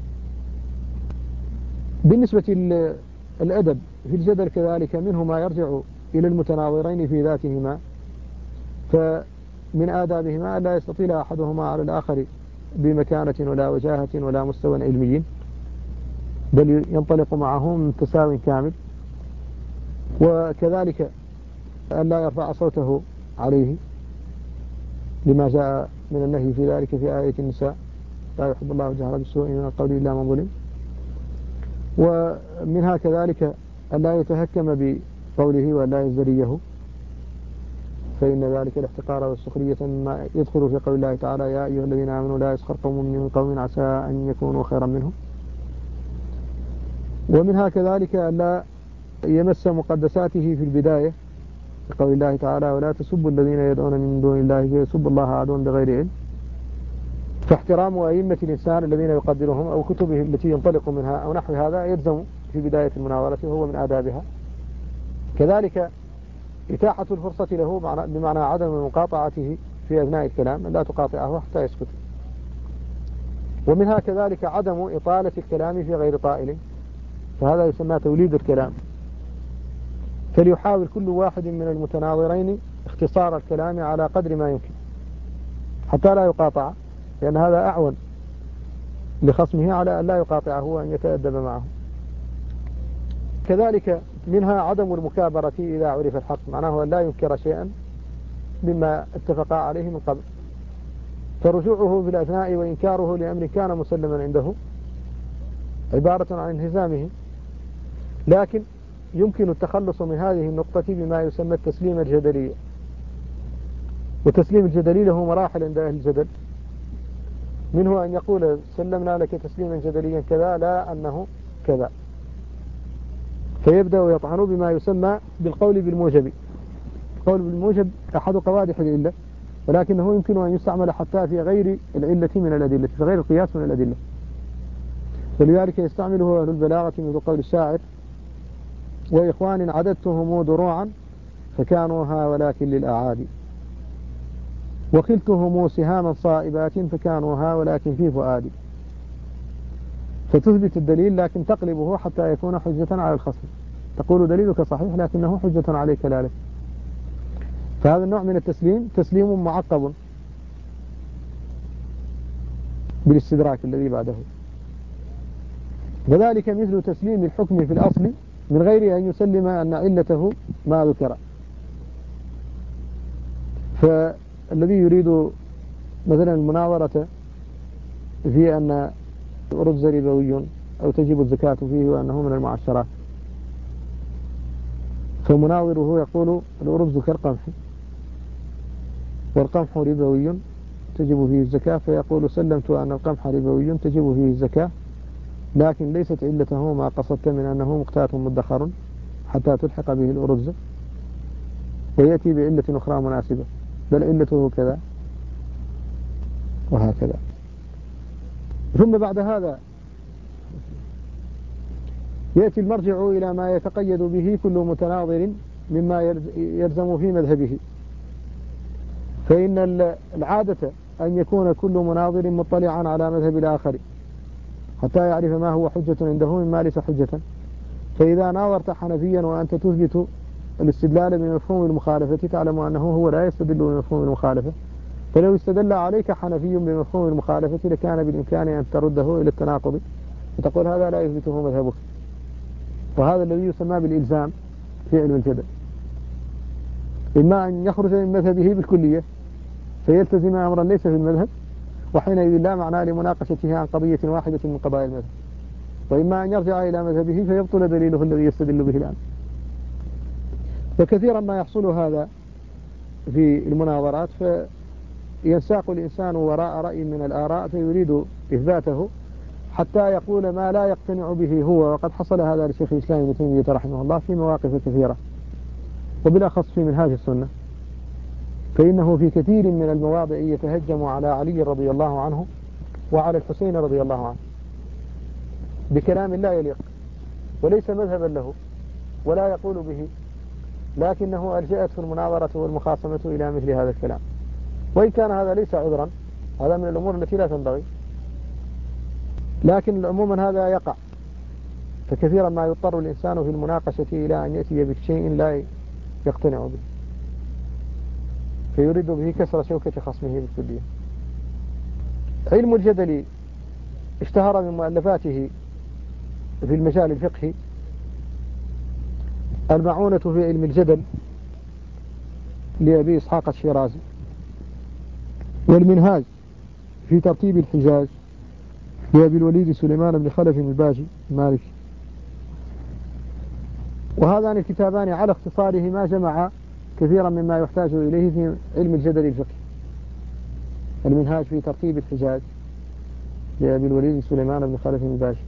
بالنسبة للأدب في الجدل كذلك منه ما يرجع إلى المتناظرين في ذاتهما، فمن آدابهما لا يستطيل أحدهما على الآخر بمكانة ولا وجاهة ولا مستوى علمي، بل ينطلق معهم من تساوي كامل، وكذلك أن لا يرفع صوته عليه لما جاء من النهي في ذلك في آية النساء لا يحب الله الجهر بالسوء من القول إلا من ظلم. ومنها كذلك أن لا يتهكم بقوله وأن لا يزدريه، فإن ذلك الاحتقار والسخرية مما يدخل في قول الله تعالى يا أيها الذين آمنوا لا يسخر قوم من قوم عسى أن يكونوا خيرا منهم. ومنها كذلك أن لا يمس مقدساته في البداية بقول الله تعالى ولا تسبوا الذين يدعون من دون الله فيسبوا الله عدوا بغير علم، فاحترام أئمة الإنسان الذين يقدرهم أو كتبه التي ينطلق منها أو نحو هذا يلزم في بداية المناظرة وهو من آدابها. كذلك إتاحة الفرصة له بمعنى عدم مقاطعته في أثناء الكلام لا تقاطعه حتى يسكت. ومنها كذلك عدم إطالة الكلام في غير طائل، فهذا يسمى توليد الكلام. فليحاول كل واحد من المتناظرين اختصار الكلام على قدر ما يمكن حتى لا يقاطع، لأن هذا أعون لخصمه على أن لا يقاطعه وأن يتأدب معه. كذلك منها عدم المكابرة إذا عرف الحق، معناه أن لا ينكر شيئا مما اتفقا عليه من قبل، فرجوعه في الأثناء وإنكاره لأمر كان مسلما عنده عبارة عن انهزامه. لكن يمكن التخلص من هذه النقطة بما يسمى التسليم الجدلي. وتسليم الجدلي له مراحل عند أهل الجدل، منه أن يقول سلمنا لك تسليما جدليا كذا، لا أنه كذا، فيبدأ يطعن بما يسمى بالقول بالموجب. القول بالموجب أحد قوادح العلة، ولكنه يمكن أن يستعمل حتى في غير العلة من الأدلة، في غير القياس من الأدلة. ولذلك يستعمله أهل البلاغة مثل قول الشاعر: وإخوان عددتهم دروعا فكانوها ولكن للأعادي، وخلتهم سهاما صائبات فكانوها ولكن في فؤادي. فتثبت الدليل لكن تقلبه حتى يكون حجة على الخصم، تقول دليلك صحيح لكنه حجة عليك لا لك. فهذا النوع من التسليم تسليم معقب بالاستدراك الذي بعده. وذلك مثل تسليم الحكم في الأصل من غير أن يسلم أن علته ما ذكر. فالذي يريد مثلا المناظرة في أن الأرز ربوي أو تجب الزكاة فيه وأنه من المعشرات، فمناظره يقول الأرز كالقمح والقمح ربوي تجب فيه الزكاة، فيقول سلمت أن القمح ربوي تجب فيه الزكاة، لكن ليست علته ما قصدت من أنه مقتات مدخر حتى تلحق به الأرز، ويأتي بعلة أخرى مناسبة، بل علته كذا وهكذا. ثم بعد هذا يأتي المرجع إلى ما يتقيد به كل متناظر مما يلزم في مذهبه. فإن العادة أن يكون كل مناظر مطلعا على مذهب الآخر حتى يعرف ما هو حجة عنده مما ليس حجة. فإذا ناظرت حنفيا وأنت تثبت الاستدلال بمفهوم المخالفة، تعلم أنه هو لا يستدل بمفهوم المخالفة، فلو استدل عليك حنفي بمفهوم المخالفة لكان بالإمكان أن ترده إلى التناقض وتقول هذا لا يثبته مذهبك. وهذا الذي يسمى بالإلزام في علم الجدل، إما أن يخرج من مذهبه بالكلية فيلتزم أمرا ليس في المذهب، وحينئذ لا معنى لمناقشته عن قضية واحدة من قضايا المذهب، وإما أن يرجع إلى مذهبه فيبطل دليله الذي يستدل به الآن. وكثيرا ما يحصل هذا في المناظرات، فينساق الإنسان وراء رأي من الآراء فيريد إثباته حتى يقول ما لا يقتنع به هو. وقد حصل هذا لشيخ الإسلام ابن تيمية رحمه الله في مواقف كثيرة، وبالأخص في منهاج السنة، فإنه في كثير من المواضع يتهجم على علي رضي الله عنه وعلى الحسين رضي الله عنه بكلام لا يليق وليس مذهبا له ولا يقول به، لكنه ألجأته المناظرة والمخاصمة إلى مثل هذا الكلام. وإن كان هذا ليس عذرا، هذا من الأمور التي لا تنبغي، لكن عموما هذا يقع. فكثيرا ما يضطر الإنسان في المناقشة إلى أن يأتي بشيء لا يقتنع به، فيريد به كسر شوكة خصمه بالكلية. علم الجدل اشتهر من مؤلفاته في المجال الفقهي المعونة في علم الجدل لأبي إسحاق الشيرازي، والمنهاج في ترتيب الحجاج لأبي الوليد سليمان بن خلف الباجي المالكي. وهذان الكتابان على اختصارهما جمع كثيرا مما يحتاج إليه في علم الجدل الفقهي. المنهاج في ترتيب الحجاج لأبي الوليد سليمان بن خلف الباجي.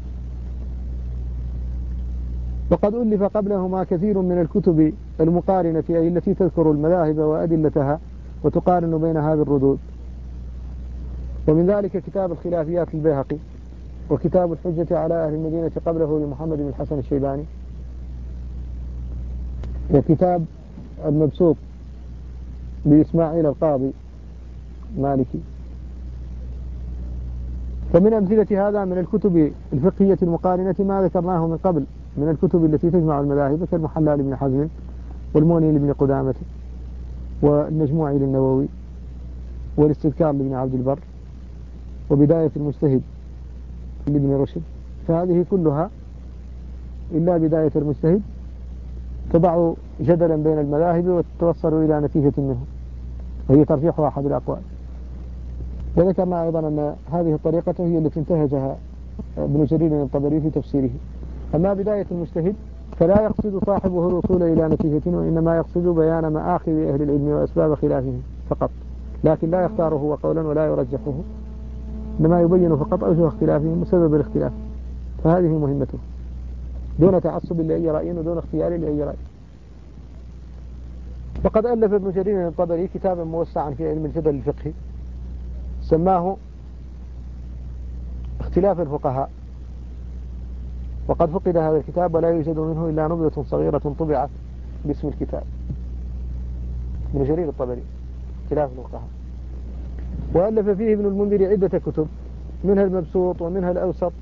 وقد ألف قبلهما كثير من الكتب المقارنة أي التي تذكر المذاهب وأدلتها وتقارن بينها بالردود، ومن ذلك كتاب الخلافيات للبيهقي، وكتاب الحجة على أهل المدينة قبله لمحمد بن الحسن الشيباني، وكتاب المبسوط لإسماعيل القاضي مالكي. فمن أمثلة هذا من الكتب الفقهية المقارنة ما ذكرناه من قبل من الكتب التي تجمع المذاهب كالمحلى لابن حزم والمغني لابن قدامة والمجموع للنووي والاستذكار لابن عبد البر وبداية المجتهد لابن رشد. فهذه كلها إلا بداية المجتهد تضع جدلا بين المذاهب وتتوصل إلى نتيجة منه وهي ترجيح أحد الأقوال. وذكرنا أيضا أن هذه الطريقة هي التي انتهجها ابن جرير الطبري في تفسيره. أما بداية المجتهد فلا يقصد صاحبه الوصول إلى نتيجة وإنما يقصد بيان مآخذ أهل العلم وأسباب خلافهم فقط، لكن لا يختاره هو قولا ولا يرجحه، إنما يبين فقط أوجه اختلافهم وسبب الاختلاف. فهذه مهمته دون تعصب لأي رأي ودون اختيار لأي رأي. وقد ألف ابن جرير الطبري كتابا موسعا في علم الجدل الفقهي سماه اختلاف الفقهاء، وقد فقد هذا الكتاب ولا يوجد منه إلا نبذة صغيرة طبعت باسم الكتاب. ابن جرير الطبري اختلاف الفقهاء. وألف فيه ابن المنذر عدة كتب منها المبسوط ومنها الأوسط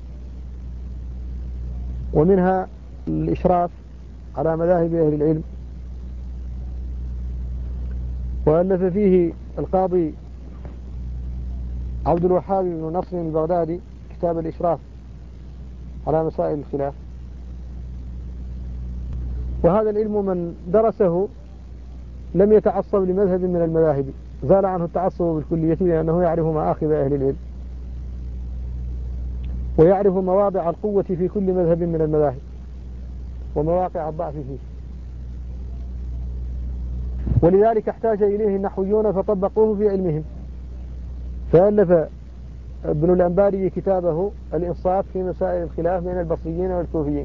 ومنها الإشراف على مذاهب أهل العلم. وألف فيه القاضي عبد الوهاب بن نصر البغدادي كتاب الإشراف على مسائل الخلاف. وهذا العلم من درسه لم يتعصب لمذهب من المذاهب، زال عنه التعصب بالكلية لأنه يعرف مآخذ أهل العلم ويعرف مواضع القوة في كل مذهب من المذاهب ومواقع الضعف فيه. ولذلك احتاج إليه النحويون فطبقوه في علمهم، فألف ابن الأنباري كتابه الإنصاف في مسائل الخلاف بين البصريين والكوفيين.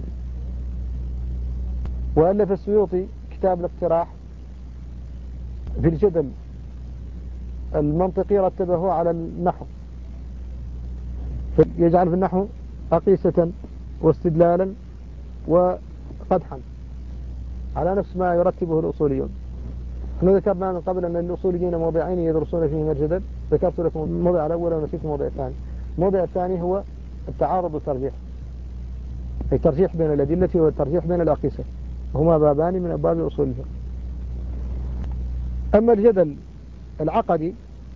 وألف السيوطي كتاب الاقتراح في الجدل المنطقي رتبه على النحو، فيجعل في النحو أقيسة واستدلالا وقدحا على نفس ما يرتبه الأصوليون. احنا ذكرنا من قبل أن الأصوليين موضعين يدرسون فيهما الجدل، ذكرت لكم الموضع الأول ونسيت الموضع الثاني. الموضع الثاني هو التعارض والترجيح، أي الترجيح بين الأدلة والترجيح بين الأقيسة، هما بابان من أبواب أصول الفقه. أما الجدل العقدي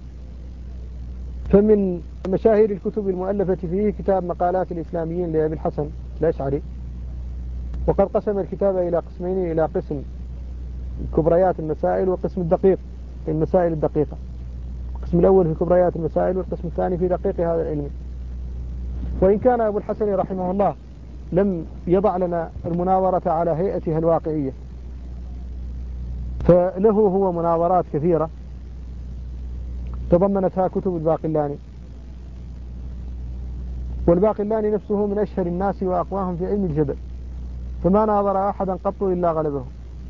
فمن مشاهير الكتب المؤلفة فيه كتاب مقالات الإسلاميين لأبي الحسن الأشعري. وقد قسم الكتاب إلى قسمين، إلى قسم كبريات المسائل وقسم الدقيق في المسائل الدقيقة. القسم الأول في كبريات المسائل والقسم الثاني في دقيق هذا العلم. وإن كان أبو الحسن رحمه الله لم يضع لنا المناظرة على هيئتها الواقعية، فله هو مناظرات كثيرة تضمنتها كتب الباقلاني. والباقلاني نفسه من أشهر الناس وأقواهم في علم الجدل، فما ناظر أحدا قط إلا غلبه.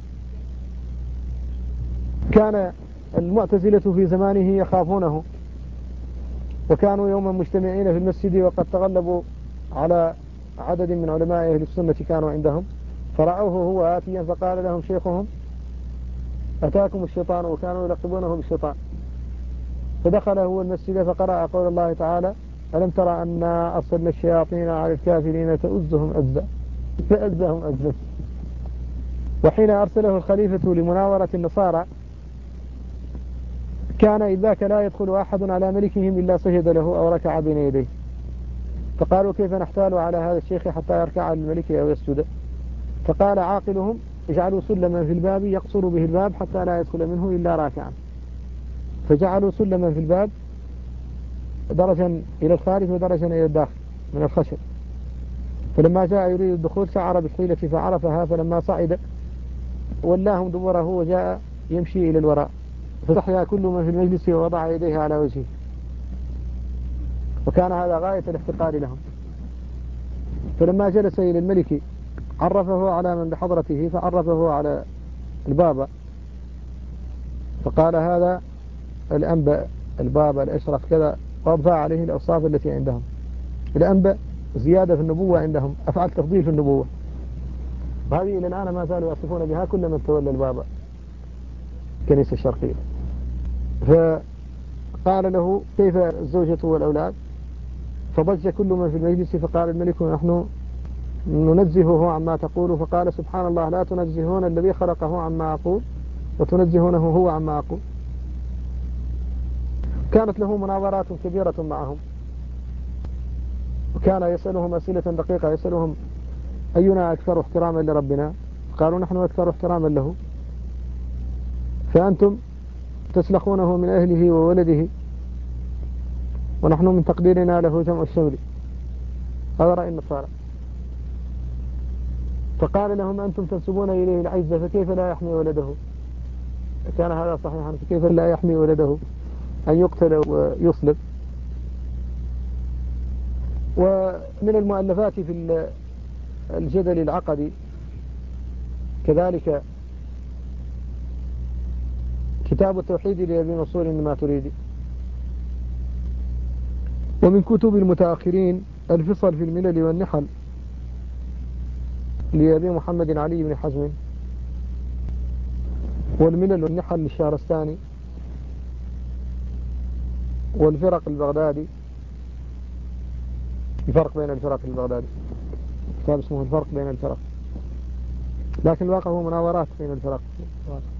كان المعتزلة في زمانه يخافونه، وكانوا يوما مجتمعين في المسجد وقد تغلبوا على عدد من علماء أهل السنة كانوا عندهم، فرأوه هو آتيا فقال لهم شيخهم أتاكم الشيطان، وكانوا يلقبونه بالشيطان. فدخل هو المسجد فقرأ قول الله تعالى ألم ترى أنا أرسلنا الشياطين على الكافرين تؤزهم أزا، فأزهم أزا. وحين أرسله الخليفة لمناورة النصارى كان إذ ذاك لا يدخل أحد على ملكهم إلا سجد له أو ركع بين يديه، فقالوا كيف نحتال على هذا الشيخ حتى يركع للملك أو يسجد؟ فقال عاقلهم اجعلوا سلما في الباب يقصر به الباب حتى لا يدخل منه إلا راكعا. فجعلوا سلما في الباب درجا إلى الخارج ودرجا إلى الداخل من الخشب، فلما جاء يريد الدخول شعر بالحيلة فعرفها، فلما صعد ولاهم دبره وجاء يمشي إلى الوراء، فاستحيا كل من في المجلس ووضع يديه على وجهه، وكان هذا غاية الاحتقار لهم. فلما جلس إلى الملك عرفه على من بحضرته، فعرفه على البابا، فقال هذا الأنبا البابا الأشرف كذا، وأضفى عليه الأوصاف التي عندهم. الأنبا زيادة في النبوة عندهم، أفعل تفضيل في النبوة، وهذه إلى الآن ما زالوا يصفون بها كل من تولى البابا الكنيسة الشرقية. قال له كيف الزوجة والأولاد؟ فضج كل من في المجلس، فقال الملك نحن ننزهه عما تقول. فقال سبحان الله، لا تنزهون الذي خلقه عما أقول وتنزهونه هو عما أقول. كانت له مناظرات كبيرة معهم، وكان يسألهم أسئلة دقيقة، يسألهم أينا أكثر احتراما لربنا؟ قالوا نحن أكثر احتراما له، فأنتم تسلخونه من أهله وولده، ونحن من تقديرنا له جمع الشمل. هذا رأي النصارى. فقال لهم أنتم تنسبون إليه العزة، فكيف لا يحمي ولده؟ كان هذا صحيحا، فكيف لا يحمي ولده أن يقتل ويصلب؟ ومن المؤلفات في الجدل العقدي كذلك كتاب التوحيد لأبي منصور الماتريدي. ومن كتب المتأخرين الفصل في الملل والنحل لأبي محمد علي بن حزم، والملل والنحل للشهرستاني، والفرق البغدادي، الفرق بين الفرق البغدادي، كتاب اسمه الفرق بين الفرق، لكن الواقع هو مناورات بين الفرق.